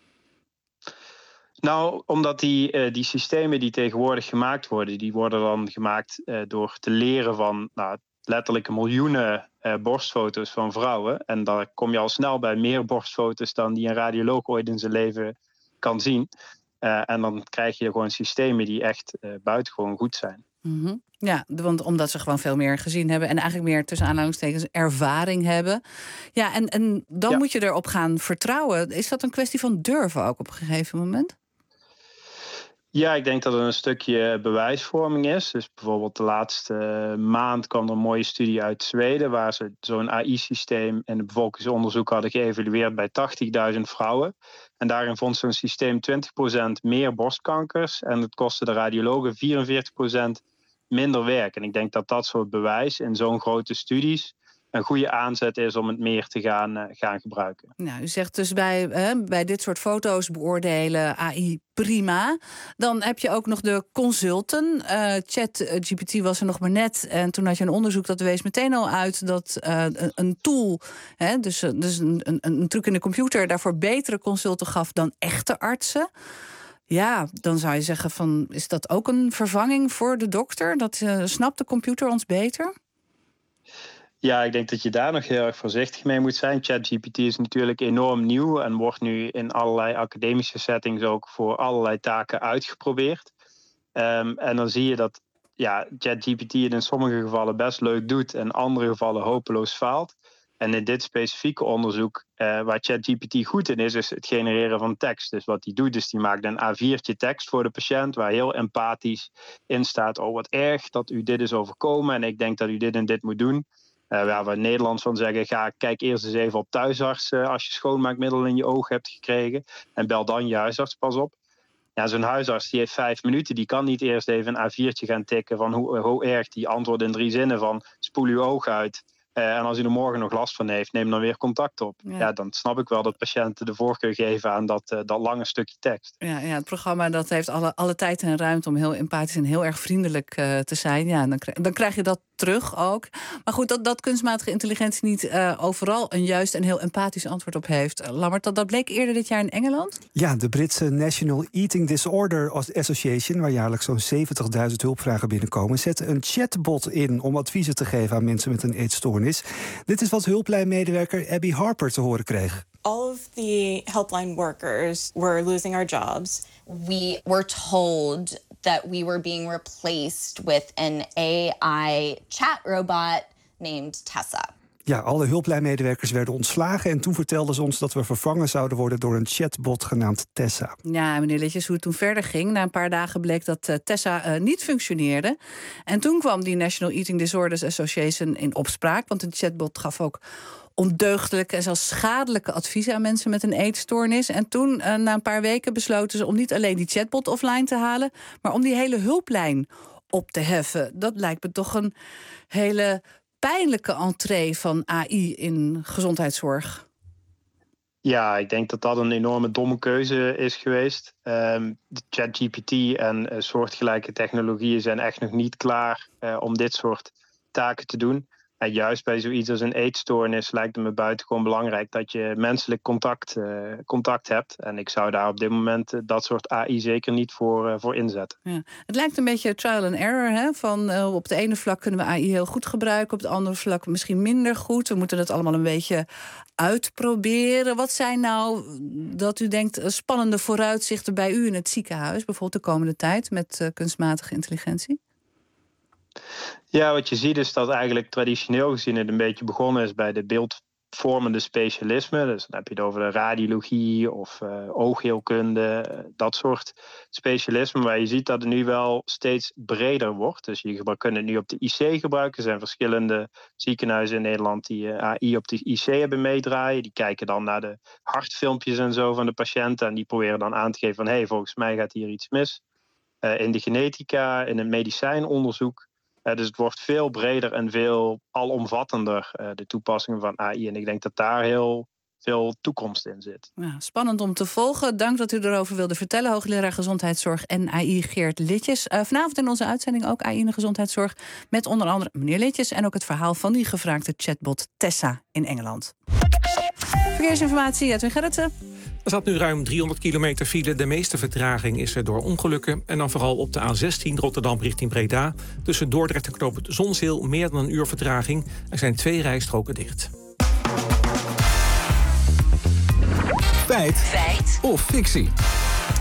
Speaker 9: Nou, omdat die systemen die tegenwoordig gemaakt worden, die worden dan gemaakt door te leren van letterlijk miljoenen borstfoto's van vrouwen. En daar kom je al snel bij meer borstfoto's dan die een radioloog ooit in zijn leven kan zien. En dan krijg je gewoon systemen die echt buitengewoon goed zijn.
Speaker 2: Mm-hmm. Ja, want omdat ze gewoon veel meer gezien hebben en eigenlijk meer tussen aanhalingstekens ervaring hebben. Ja, en dan moet je erop gaan vertrouwen. Is dat een kwestie van durven ook op een gegeven moment?
Speaker 9: Ja, ik denk dat het een stukje bewijsvorming is. Dus bijvoorbeeld de laatste maand kwam er een mooie studie uit Zweden, waar ze zo'n AI-systeem in het bevolkingsonderzoek hadden geëvalueerd bij 80.000 vrouwen. En daarin vond zo'n systeem 20% meer borstkankers en het kostte de radiologen 44% minder werk. En ik denk dat dat soort bewijs in zo'n grote studies een goede aanzet is om het meer te gaan gebruiken.
Speaker 2: Nou, u zegt dus bij dit soort foto's beoordelen AI prima. Dan heb je ook nog de consulten. ChatGPT was er nog maar net. En toen had je een onderzoek dat wees meteen al uit dat een tool, dus een truc in de computer, daarvoor betere consulten gaf dan echte artsen. Ja, dan zou je zeggen van, is dat ook een vervanging voor de dokter? Snapt de computer ons beter?
Speaker 9: Ja, ik denk dat je daar nog heel erg voorzichtig mee moet zijn. ChatGPT is natuurlijk enorm nieuw en wordt nu in allerlei academische settings ook voor allerlei taken uitgeprobeerd. En dan zie je dat ChatGPT het in sommige gevallen best leuk doet en in andere gevallen hopeloos faalt. En in dit specifieke onderzoek, waar ChatGPT goed in is het genereren van tekst. Dus wat hij doet, is die maakt een A4'tje tekst voor de patiënt, waar heel empathisch in staat: oh, wat erg dat u dit is overkomen en ik denk dat u dit en dit moet doen. Waar we in Nederlands van zeggen, kijk eerst eens even op thuisarts als je schoonmaakmiddel in je oog hebt gekregen. En bel dan je huisarts pas op. Ja, zo'n huisarts die heeft 5 minuten, die kan niet eerst even een A4'tje gaan tikken van hoe erg, die antwoord in 3 zinnen van spoel uw oog uit. En als u er morgen nog last van heeft, neem dan weer contact op. Ja, dan snap ik wel dat patiënten de voorkeur geven aan dat lange stukje tekst.
Speaker 2: Ja, het programma dat heeft alle tijd en ruimte om heel empathisch en heel erg vriendelijk te zijn. Ja, dan krijg je dat terug ook. Maar goed, dat kunstmatige intelligentie niet overal een juist en heel empathisch antwoord op heeft. Lammert, dat bleek eerder dit jaar in Engeland?
Speaker 20: Ja, de Britse National Eating Disorder Association, waar jaarlijks zo'n 70.000 hulpvragen binnenkomen, zet een chatbot in om adviezen te geven aan mensen met een eetstoornis. Dit is wat hulplijnmedewerker Abby Harper te horen kreeg.
Speaker 11: All of the helpline workers were losing our jobs. We were told that we were being replaced with an AI chat robot named Tessa.
Speaker 20: Ja, alle hulplijnmedewerkers werden ontslagen en toen vertelden ze ons dat we vervangen zouden worden door een chatbot genaamd Tessa.
Speaker 2: Ja, meneer Litjes, hoe het toen verder ging. Na een paar dagen bleek dat Tessa niet functioneerde. En toen kwam die National Eating Disorders Association in opspraak, want een chatbot gaf ook ondeugdelijke en zelfs schadelijke adviezen aan mensen met een eetstoornis. En toen, na een paar weken, besloten ze om niet alleen die chatbot offline te halen, maar om die hele hulplijn op te heffen. Dat lijkt me toch een hele pijnlijke entree van AI in gezondheidszorg.
Speaker 9: Ja, ik denk dat dat een enorme domme keuze is geweest. De ChatGPT en soortgelijke technologieën zijn echt nog niet klaar om dit soort taken te doen. En juist bij zoiets als een eetstoornis lijkt het me buitengewoon belangrijk dat je menselijk contact hebt. En ik zou daar op dit moment dat soort AI zeker niet voor inzetten.
Speaker 2: Ja. Het lijkt een beetje trial and error. Hè? Van op de ene vlak kunnen we AI heel goed gebruiken, op het andere vlak misschien minder goed. We moeten het allemaal een beetje uitproberen. Wat zijn nou, dat u denkt, spannende vooruitzichten bij u in het ziekenhuis, bijvoorbeeld de komende tijd met kunstmatige intelligentie?
Speaker 9: Ja, wat je ziet is dat eigenlijk traditioneel gezien het een beetje begonnen is bij de beeldvormende specialismen. Dus dan heb je het over de radiologie of oogheelkunde, dat soort specialismen. Maar je ziet dat het nu wel steeds breder wordt. Dus je kunt het nu op de IC gebruiken. Er zijn verschillende ziekenhuizen in Nederland die AI op de IC hebben meedraaien. Die kijken dan naar de hartfilmpjes en zo van de patiënten. En die proberen dan aan te geven van hey, volgens mij gaat hier iets mis. In de genetica, in het medicijnonderzoek. Dus het wordt veel breder en veel alomvattender, de toepassingen van AI. En ik denk dat daar heel veel toekomst in zit.
Speaker 2: Ja, spannend om te volgen. Dank dat u erover wilde vertellen. Hoogleraar Gezondheidszorg en AI Geert Litjes. Vanavond in onze uitzending ook AI in de gezondheidszorg. Met onder andere meneer Litjes en ook het verhaal van die gevraagde chatbot Tessa in Engeland. Verkeersinformatie, Edwin Gerritsen.
Speaker 6: Er staat nu ruim 300 kilometer file. De meeste vertraging is er door ongelukken. En dan vooral op de A16 Rotterdam richting Breda. Tussen Dordrecht en knooppunt Zonzeel meer dan een uur vertraging. Er zijn 2 rijstroken dicht.
Speaker 19: Feit of fictie?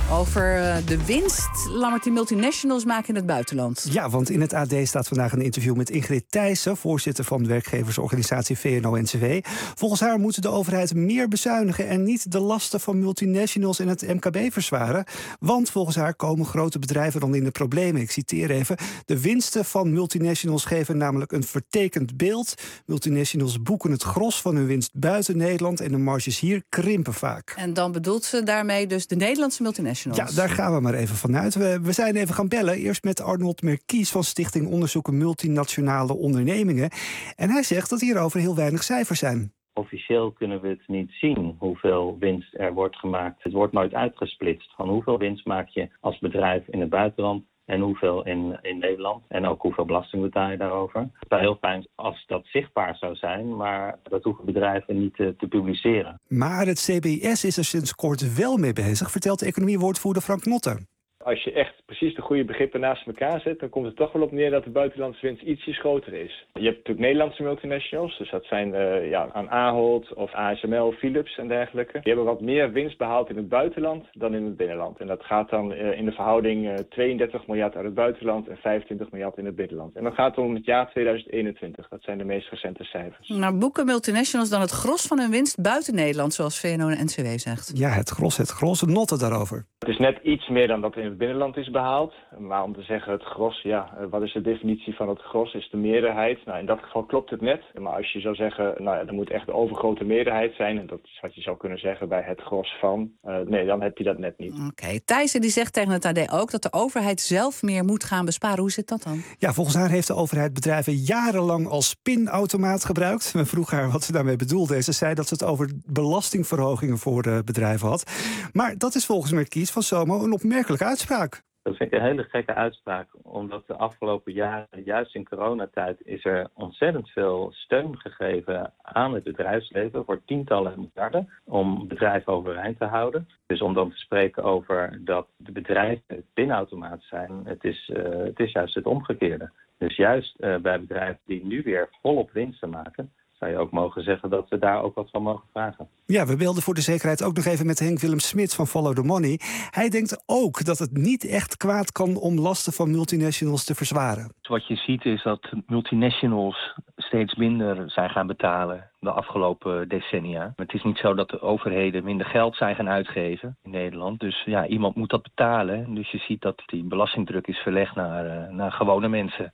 Speaker 2: Over de winst, Lammert, die multinationals maken in het buitenland.
Speaker 20: Ja, want in het AD staat vandaag een interview met Ingrid Thijssen, voorzitter van de werkgeversorganisatie VNO-NCW. Volgens haar moet de overheid meer bezuinigen en niet de lasten van multinationals en het MKB verzwaren. Want volgens haar komen grote bedrijven dan in de problemen. Ik citeer even. De winsten van multinationals geven namelijk een vertekend beeld. Multinationals boeken het gros van hun winst buiten Nederland en de marges hier krimpen vaak.
Speaker 2: En dan bedoelt ze daarmee dus de Nederlandse multinationals.
Speaker 20: Ja, daar gaan we maar even vanuit. We zijn even gaan bellen. Eerst met Arnold Merkies van Stichting Onderzoeken Multinationale Ondernemingen. En hij zegt dat hierover heel weinig cijfers zijn.
Speaker 12: Officieel kunnen we het niet zien hoeveel winst er wordt gemaakt. Het wordt nooit uitgesplitst van hoeveel winst maak je als bedrijf in het buitenland en hoeveel in Nederland. En ook hoeveel belasting betaal je daarover. Het zou heel fijn als dat zichtbaar zou zijn, maar dat hoeven bedrijven niet te publiceren.
Speaker 20: Maar het CBS is er sinds kort wel mee bezig, vertelt de economiewoordvoerder Frank Notte.
Speaker 13: Als je echt precies de goede begrippen naast elkaar zet, dan komt het toch wel op neer dat de buitenlandse winst ietsjes groter is. Je hebt natuurlijk Nederlandse multinationals, dus dat zijn aan Ahold of ASML, Philips en dergelijke. Die hebben wat meer winst behaald in het buitenland dan in het binnenland. En dat gaat dan in de verhouding 32 miljard uit het buitenland en 25 miljard in het binnenland. En dat gaat om het jaar 2021. Dat zijn de meest recente cijfers.
Speaker 2: Nou, boeken multinationals dan het gros van hun winst buiten Nederland, zoals VNO-NCW zegt?
Speaker 20: Ja, het gros. Notte daarover.
Speaker 13: Het is net iets meer dan dat in het binnenland is behaald. Maar om te zeggen het gros, wat is de definitie van het gros? Is de meerderheid? Nou, in dat geval klopt het net. Maar als je zou zeggen, er moet echt de overgrote meerderheid zijn, en dat is wat je zou kunnen zeggen bij het gros van, nee, dan heb je dat net niet.
Speaker 2: Oké. Thijssen die zegt tegen het AD ook dat de overheid zelf meer moet gaan besparen. Hoe zit dat dan?
Speaker 20: Ja, volgens haar heeft de overheid bedrijven jarenlang als pinautomaat gebruikt. We vroegen haar wat ze daarmee bedoelde. En ze zei dat ze het over belastingverhogingen voor de bedrijven had. Maar dat is volgens Merkies van Somo een opmerkelijke uitspraak.
Speaker 12: Dat vind ik een hele gekke uitspraak, omdat de afgelopen jaren, juist in coronatijd, is er ontzettend veel steun gegeven aan het bedrijfsleven voor tientallen miljarden om bedrijven overeind te houden. Dus om dan te spreken over dat de bedrijven pinautomaat zijn, het is juist het omgekeerde. Dus juist bij bedrijven die nu weer volop winsten maken, zou je ook mogen zeggen dat we daar ook wat van mogen vragen.
Speaker 20: Ja, we belden voor de zekerheid ook nog even met Henk Willem Smits van Follow the Money. Hij denkt ook dat het niet echt kwaad kan om lasten van multinationals te verzwaren.
Speaker 14: Wat je ziet is dat multinationals steeds minder zijn gaan betalen de afgelopen decennia. Het is niet zo dat de overheden minder geld zijn gaan uitgeven in Nederland. Dus ja, iemand moet dat betalen. Dus je ziet dat die belastingdruk is verlegd naar gewone mensen.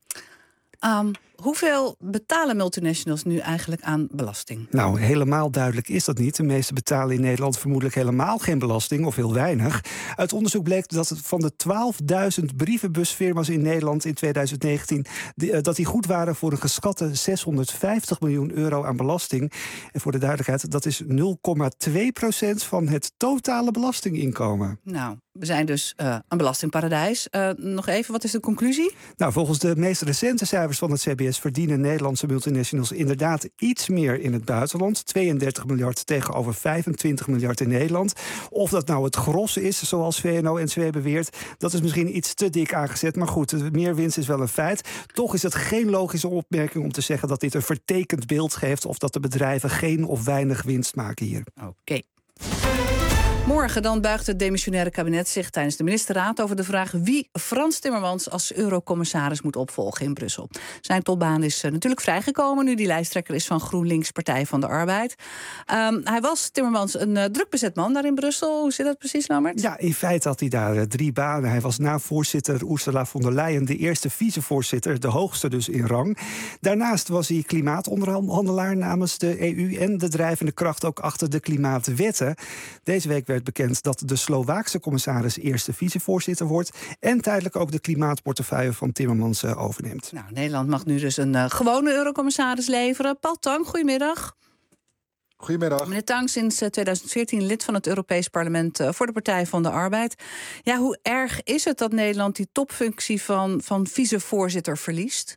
Speaker 2: Hoeveel betalen multinationals nu eigenlijk aan belasting?
Speaker 20: Nou, helemaal duidelijk is dat niet. De meeste betalen in Nederland vermoedelijk helemaal geen belasting of heel weinig. Uit onderzoek bleek dat het van de 12.000 brievenbusfirma's in Nederland in 2019... dat die goed waren voor een geschatte 650 miljoen euro aan belasting. En voor de duidelijkheid, dat is 0,2% van het totale belastinginkomen.
Speaker 2: Nou, we zijn dus een belastingparadijs. Nog even, wat is de conclusie?
Speaker 20: Nou, volgens de meest recente cijfers van het CBS verdienen Nederlandse multinationals inderdaad iets meer in het buitenland. 32 miljard tegenover 25 miljard in Nederland. Of dat nou het gros is, zoals VNO-NCW beweert, dat is misschien iets te dik aangezet. Maar goed, meer winst is wel een feit. Toch is het geen logische opmerking om te zeggen dat dit een vertekend beeld geeft of dat de bedrijven geen of weinig winst maken hier.
Speaker 2: Oké. Morgen dan buigt het demissionaire kabinet zich tijdens de ministerraad over de vraag wie Frans Timmermans als eurocommissaris moet opvolgen in Brussel. Zijn topbaan is natuurlijk vrijgekomen nu die lijsttrekker is van GroenLinks Partij van de Arbeid. Hij was, Timmermans, een druk bezet man daar in Brussel. Hoe zit dat precies, Lammert?
Speaker 20: Ja, in feite had hij daar 3 banen. Hij was na voorzitter Ursula von der Leyen de eerste vicevoorzitter, de hoogste dus in rang. Daarnaast was hij klimaatonderhandelaar namens de EU en de drijvende kracht ook achter de klimaatwetten. Deze week werd bekend dat de Slovaakse commissaris eerste vicevoorzitter wordt en tijdelijk ook de klimaatportefeuille van Timmermans overneemt.
Speaker 2: Nou, Nederland mag nu dus een gewone eurocommissaris leveren. Paul Tang, goedemiddag.
Speaker 16: Goedemiddag.
Speaker 2: Meneer Tang, sinds 2014 lid van het Europees Parlement voor de Partij van de Arbeid. Ja, hoe erg is het dat Nederland die topfunctie van vicevoorzitter verliest?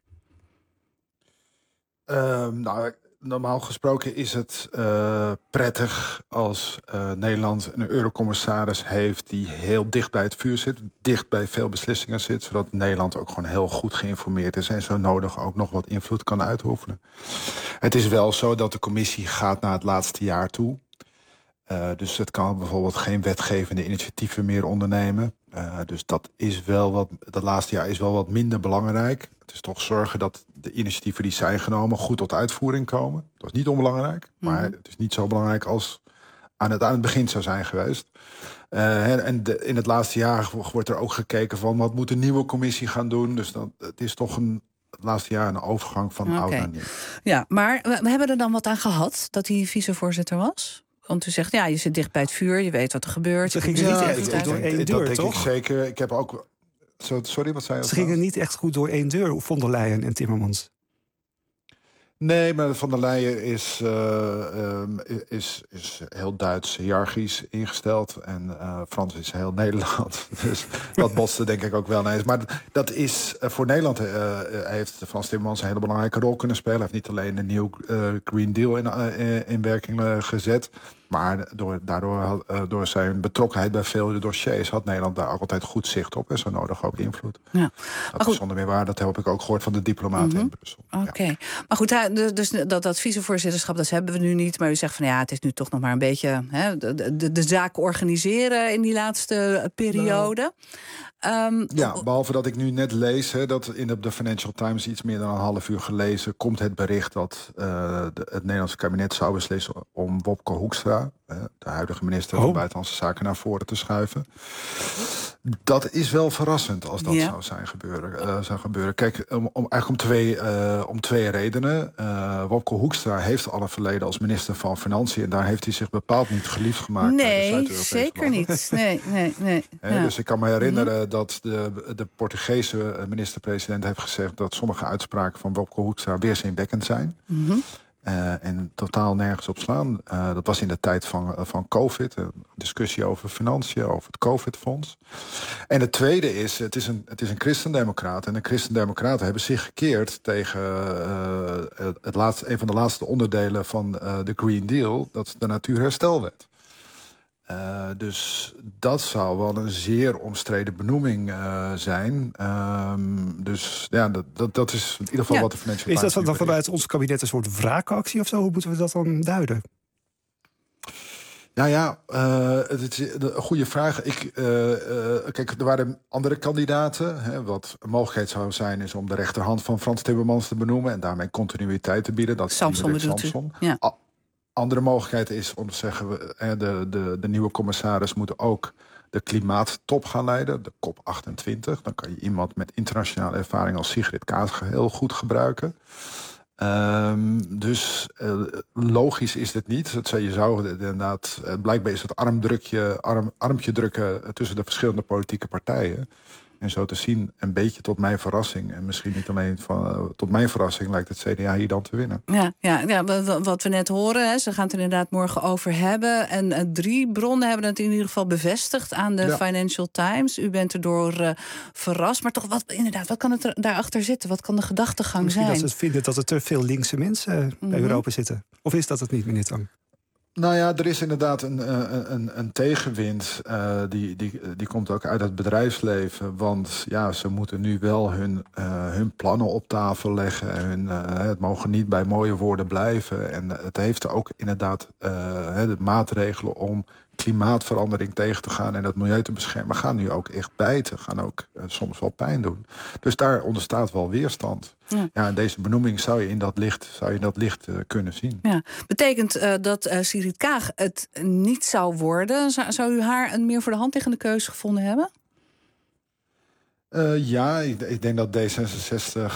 Speaker 16: Normaal gesproken is het prettig als Nederland een eurocommissaris heeft die heel dicht bij het vuur zit, dicht bij veel beslissingen zit, zodat Nederland ook gewoon heel goed geïnformeerd is en zo nodig ook nog wat invloed kan uitoefenen. Het is wel zo dat de commissie gaat naar het laatste jaar toe. Dus het kan bijvoorbeeld geen wetgevende initiatieven meer ondernemen. Dus dat laatste jaar is wel wat minder belangrijk. Het is toch zorgen dat de initiatieven die zijn genomen goed tot uitvoering komen. Dat is niet onbelangrijk, maar het is niet zo belangrijk als aan het begin zou zijn geweest. In het laatste jaar wordt er ook gekeken van wat moet de nieuwe commissie gaan doen. Dus het is toch het laatste jaar een overgang van oud naar nieuw.
Speaker 2: Ja, maar we hebben er dan wat aan gehad dat hij vicevoorzitter was? Want u zegt, ja, je zit dicht bij het vuur, je weet wat er gebeurt.
Speaker 20: Ze gingen niet echt goed door één deur,
Speaker 16: dat
Speaker 20: toch?
Speaker 16: denk ik zeker. Ik heb ook... Sorry, wat zei je?
Speaker 20: Ze gingen niet echt goed door één deur, von der Leyen en Timmermans.
Speaker 16: Nee, maar Von der Leyen is heel Duits hiërarchisch ingesteld. En Frans is heel Nederland. Dus dat botste denk ik ook wel eens. Maar dat is voor Nederland heeft Frans Timmermans een hele belangrijke rol kunnen spelen. Hij heeft niet alleen de nieuwe Green Deal in werking gezet. Maar door zijn betrokkenheid bij veel dossiers had Nederland daar ook altijd goed zicht op. En zo nodig ook invloed. Ja. Dat is zonder meer waar. Dat heb ik ook gehoord van de diplomaten in Brussel.
Speaker 2: Oké. Ja. Maar goed, dus dat vicevoorzitterschap, dat hebben we nu niet. Maar u zegt van ja, het is nu toch nog maar een beetje de zaak organiseren in die laatste periode.
Speaker 16: Behalve dat ik nu net lees, dat in de Financial Times iets meer dan een half uur gelezen, komt het bericht dat het Nederlandse kabinet zou beslissen om Wopke Hoekstra, de huidige minister van Buitenlandse Zaken, naar voren te schuiven. Dat is wel verrassend als dat zou gebeuren. Kijk, om twee redenen. Wopke Hoekstra heeft al een verleden als minister van Financiën en daar heeft hij zich bepaald niet geliefd gemaakt.
Speaker 2: Nee, zeker niet. Nee.
Speaker 16: Dus ik kan me herinneren dat de Portugese minister-president heeft gezegd dat sommige uitspraken van Wopke Hoekstra weerzinwekkend zijn. En totaal nergens op slaan. Dat was in de tijd van COVID. Een discussie over financiën, over het COVID-fonds. En het tweede is, het is een christendemocraat. En de christendemocraten hebben zich gekeerd tegen een van de laatste onderdelen van de Green Deal. Dat is de Natuurherstelwet. Dus dat zou wel een zeer omstreden benoeming zijn. Dus ja, dat is in ieder geval wat de Financial Times...
Speaker 20: Is dat dan vanuit ons kabinet een soort wraakactie of zo? Hoe moeten we dat dan duiden?
Speaker 16: Het is een goede vraag. Kijk, er waren andere kandidaten. Wat een mogelijkheid zou zijn is om de rechterhand van Frans Timmermans te benoemen en daarmee continuïteit te bieden. Dat
Speaker 2: Samson bedoelt u? Ja.
Speaker 16: Andere mogelijkheid is om te zeggen, de nieuwe commissaris moet ook de klimaattop gaan leiden, de COP28. Dan kan je iemand met internationale ervaring als Sigrid Kaag heel goed gebruiken. Dus logisch is dit niet. Je zou inderdaad, blijkbaar is het armpje drukken tussen de verschillende politieke partijen. En zo te zien, een beetje tot mijn verrassing. En misschien niet alleen tot mijn verrassing lijkt het CDA hier dan te winnen.
Speaker 2: Ja, wat we net horen, ze gaan het er inderdaad morgen over hebben. En 3 bronnen hebben het in ieder geval bevestigd aan de Financial Times. U bent erdoor verrast. Maar toch, wat kan het er daarachter zitten? Wat kan de gedachtegang zijn?
Speaker 20: Misschien dat ze vinden dat er te veel linkse mensen bij Europa zitten. Of is dat het niet, meneer Tang?
Speaker 16: Nou ja, er is inderdaad een tegenwind. Die komt ook uit het bedrijfsleven. Want ja, ze moeten nu wel hun plannen op tafel leggen. Het mogen niet bij mooie woorden blijven. En het heeft ook inderdaad de maatregelen om klimaatverandering tegen te gaan en het milieu te beschermen, gaan nu ook echt bijten, gaan ook soms wel pijn doen. Dus daar ontstaat wel weerstand. Ja, en deze benoeming zou je in dat licht kunnen zien. Ja.
Speaker 2: Betekent dat Sigrid Kaag het niet zou worden? Zou u haar een meer voor de hand liggende keuze gevonden hebben?
Speaker 16: Ik denk dat D66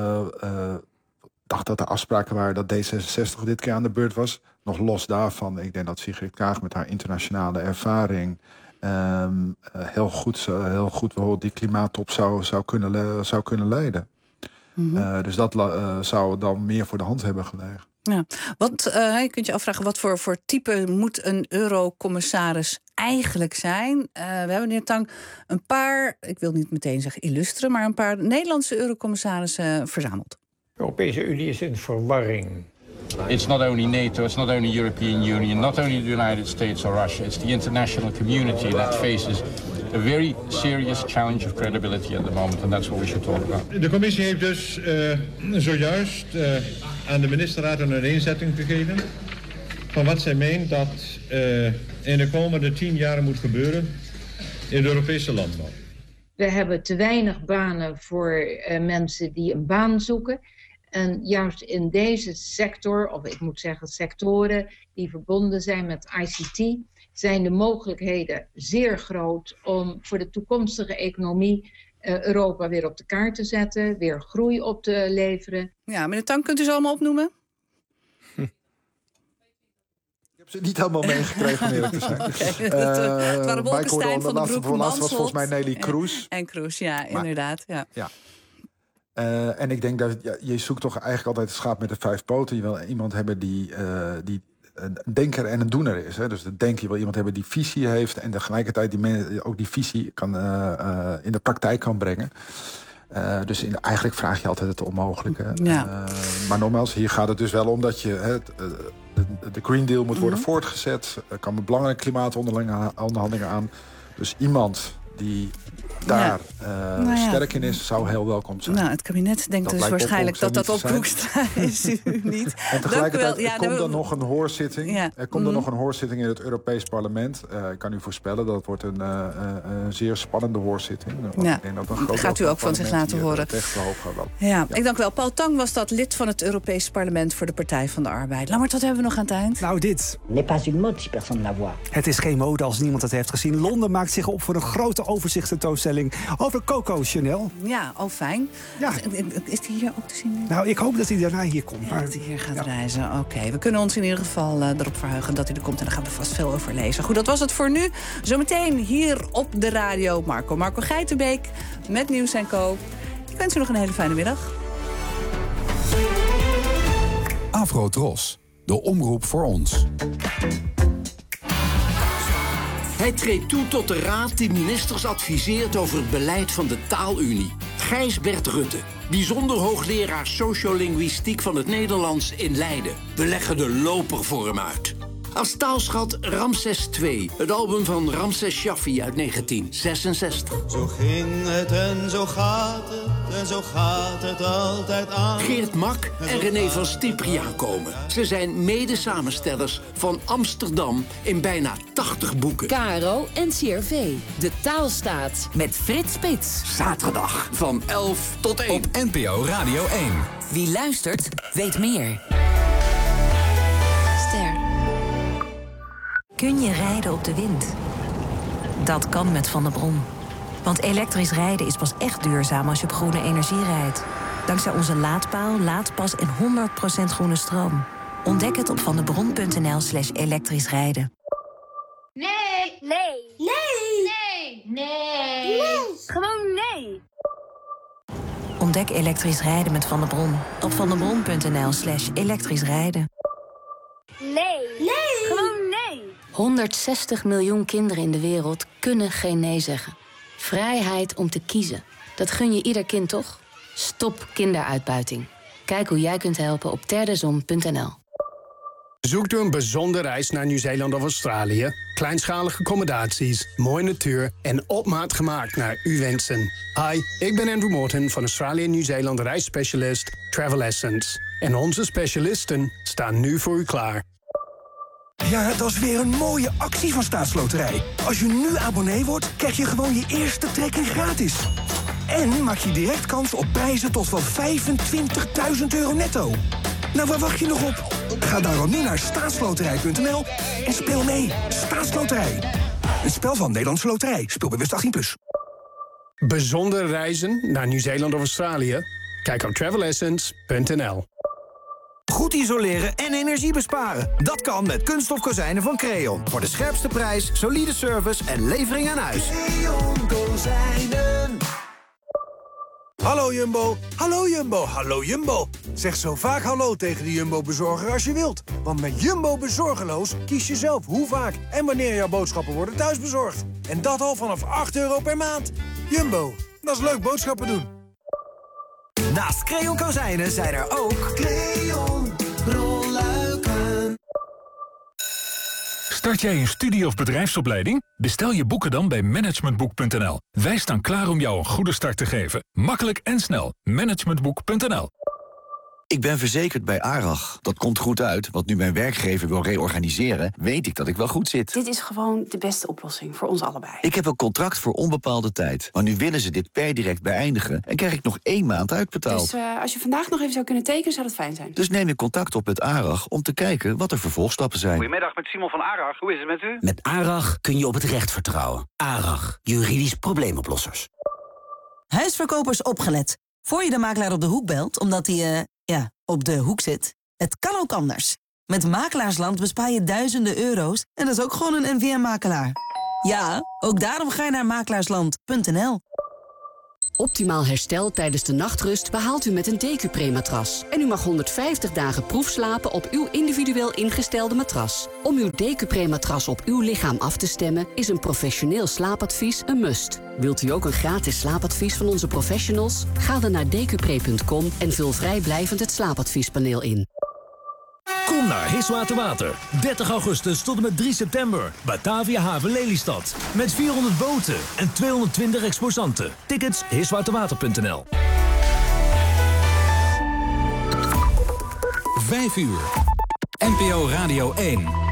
Speaker 16: dacht dat er afspraken waren dat D66 dit keer aan de beurt was. Nog los daarvan, ik denk dat Sigrid Kaag met haar internationale ervaring heel goed bijvoorbeeld die klimaattop zou kunnen leiden. Dus dat zou dan meer voor de hand hebben gelegen.
Speaker 2: Ja. Je kunt je afvragen, wat voor type moet een eurocommissaris eigenlijk zijn? We hebben, meneer Tang, een paar, ik wil niet meteen zeggen illustre, maar een paar Nederlandse eurocommissarissen verzameld.
Speaker 4: De Europese Unie is in verwarring.
Speaker 17: It's not only NATO, it's not only European Union, not only the United States or Russia. It's the international community that faces a very serious challenge of credibility at the moment, and that's what we should talk about.
Speaker 18: De commissie heeft dus zojuist aan de ministerraad een uiteenzetting gegeven
Speaker 3: van wat zij meent dat in de komende 10 jaar moet gebeuren in de Europese landbouw.
Speaker 5: We hebben te weinig banen voor mensen die een baan zoeken. En juist in deze sector, of ik moet zeggen sectoren die verbonden zijn met ICT, zijn de mogelijkheden zeer groot om voor de toekomstige economie Europa weer op de kaart te zetten, weer groei op te leveren.
Speaker 2: Ja, meneer Tang, kunt u ze allemaal opnoemen?
Speaker 16: Ik heb ze niet allemaal meegekregen, om eerlijk te zijn.
Speaker 2: Het waren Bolkestein, Van den Broek,
Speaker 16: Mansholt. Was volgens mij
Speaker 2: Mansholt
Speaker 16: Nelly Kroes.
Speaker 2: En Kroes, ja, inderdaad. Ja.
Speaker 16: En ik denk dat je zoekt toch eigenlijk altijd het schaap met de 5 poten. Je wil iemand hebben die een denker en een doener is. Hè. Dus de denker, je wil iemand hebben die visie heeft en tegelijkertijd ook die visie kan, in de praktijk kan brengen. Dus eigenlijk vraag je altijd het onmogelijke.
Speaker 2: Ja.
Speaker 16: Maar nogmaals, hier gaat het dus wel om dat je de Green Deal moet worden voortgezet. Er komen belangrijke klimaatonderhandelingen aan. Dus iemand die daar sterk in is, zou heel welkom zijn.
Speaker 2: Nou, het kabinet denkt dus waarschijnlijk dat op Hoekstra is, u niet.
Speaker 16: En tegelijkertijd komt er nog een hoorzitting. Ja. Er komt er nog een hoorzitting in het Europees Parlement. Ik kan u voorspellen dat het wordt een zeer spannende hoorzitting.
Speaker 2: Ja.
Speaker 16: Ik denk dat een
Speaker 2: gaat u ook van zich laten horen. Ja, ik dank u wel. Paul Tang was dat, lid van het Europees Parlement voor de Partij van de Arbeid. Lammert, wat hebben we nog aan het eind?
Speaker 20: Nou, dit. Het is geen mode als niemand het heeft gezien. Londen maakt zich op voor een grote overzichtstentoonstelling over Coco Chanel.
Speaker 2: Ja, fijn. Ja. Is die hier ook te zien?
Speaker 20: Nou, ik hoop dat hij daarna hier komt.
Speaker 2: Ja, dat hij hier gaat reizen. Oké, we kunnen ons in ieder geval erop verheugen dat hij er komt. En daar gaan we vast veel over lezen. Goed, dat was het voor nu. Zometeen hier op de radio Marco Geitenbeek met Nieuws & Co. Ik wens u nog een hele fijne middag.
Speaker 19: Afro-Tros, de omroep voor ons.
Speaker 18: Hij treedt toe tot de raad die ministers adviseert over het beleid van de taalunie. Gijsbert Rutte, bijzonder hoogleraar sociolinguïstiek van het Nederlands in Leiden. We leggen de loper voor hem uit. Als taalschat Ramses II, het album van Ramses Shaffi uit 1966.
Speaker 21: Zo ging het en zo gaat het en zo gaat het altijd aan.
Speaker 18: Geert Mak en René van Stipriaan komen. Ze zijn mede-samenstellers van Amsterdam in bijna 80 boeken.
Speaker 15: Caro en CRV, de taalstaat met Frits Spits.
Speaker 18: Zaterdag van 11 tot 1.
Speaker 19: Op NPO Radio 1.
Speaker 15: Wie luistert, weet meer.
Speaker 25: Ster. Kun je rijden op de wind? Dat kan met Van der Bron. Want elektrisch rijden is pas echt duurzaam als je op groene energie rijdt. Dankzij onze laadpaal, laadpas en 100% groene stroom. Ontdek het op vandebron.nl/elektrisch rijden.
Speaker 26: Nee. Nee. Nee. Nee. Nee. Nee. Gewoon nee.
Speaker 25: Ontdek elektrisch rijden met Van der Bron op vandebron.nl/elektrisch rijden.
Speaker 26: Nee. Nee. Gewoon nee.
Speaker 15: 160 miljoen kinderen in de wereld kunnen geen nee zeggen. Vrijheid om te kiezen. Dat gun je ieder kind toch? Stop kinderuitbuiting. Kijk hoe jij kunt helpen op terdezon.nl.
Speaker 27: Zoekt u een bijzondere reis naar Nieuw-Zeeland of Australië? Kleinschalige accommodaties, mooie natuur en op maat gemaakt naar uw wensen. Hi, ik ben Andrew Morton van Australië en Nieuw-Zeeland reisspecialist Travel Essence. En onze specialisten staan nu voor u klaar.
Speaker 28: Ja, dat is weer een mooie actie van Staatsloterij. Als je nu abonnee wordt, krijg je gewoon je eerste trekking gratis. En maak je direct kans op prijzen tot wel €25.000 netto. Nou, waar wacht je nog op? Ga daarom nu naar staatsloterij.nl en speel mee. Staatsloterij. Een spel van Nederlandse Loterij. Speelbewust 18+.
Speaker 27: Bijzondere reizen naar Nieuw-Zeeland of Australië? Kijk op travelessence.nl.
Speaker 29: Goed isoleren en energie besparen. Dat kan met kunststof kozijnen van Creon. Voor de scherpste prijs, solide service en levering aan huis.
Speaker 28: Creon kozijnen. Hallo Jumbo, hallo Jumbo, hallo Jumbo. Zeg zo vaak hallo tegen de Jumbo-bezorger als je wilt. Want met Jumbo Bezorgeloos kies je zelf hoe vaak en wanneer jouw boodschappen worden thuisbezorgd. En dat al vanaf €8 per maand. Jumbo, dat is leuk boodschappen doen.
Speaker 29: Naast Creon kozijnen zijn er ook Creon rolluiken.
Speaker 30: Start jij een studie- of bedrijfsopleiding? Bestel je boeken dan bij managementboek.nl. Wij staan klaar om jou een goede start te geven. Makkelijk en snel. Managementboek.nl.
Speaker 1: Ik ben verzekerd bij ARAG. Dat komt goed uit, want nu mijn werkgever wil reorganiseren, weet ik dat ik wel goed zit.
Speaker 6: Dit is gewoon de beste oplossing voor ons allebei.
Speaker 1: Ik heb een contract voor onbepaalde tijd. Maar nu willen ze dit per direct beëindigen en krijg ik nog 1 maand uitbetaald.
Speaker 6: Dus als je vandaag nog even zou kunnen tekenen, zou dat fijn zijn.
Speaker 1: Dus neem ik contact op met ARAG om te kijken wat de vervolgstappen zijn.
Speaker 7: Goedemiddag, met Simon van ARAG. Hoe is het met u?
Speaker 8: Met ARAG kun je op het recht vertrouwen. ARAG, juridisch probleemoplossers.
Speaker 9: Huisverkopers opgelet. Voor je de makelaar op de hoek belt, omdat hij, op de hoek zit. Het kan ook anders. Met Makelaarsland bespaar je duizenden euro's en dat is ook gewoon een NVM-makelaar. Ja, ook daarom ga je naar makelaarsland.nl.
Speaker 10: Optimaal herstel tijdens de nachtrust behaalt u met een DQ-Pre-matras. En u mag 150 dagen proefslapen op uw individueel ingestelde matras. Om uw DQ-Pre-matras op uw lichaam af te stemmen is een professioneel slaapadvies een must. Wilt u ook een gratis slaapadvies van onze professionals? Ga dan naar dqpre.com en vul vrijblijvend het slaapadviespaneel in.
Speaker 11: Kom naar Hiswater Water. 30 augustus tot en met 3 september. Batavia Haven Lelystad. Met 400 boten en 220 exposanten. Tickets hiswaterwater.nl.
Speaker 19: 5 uur. NPO Radio 1.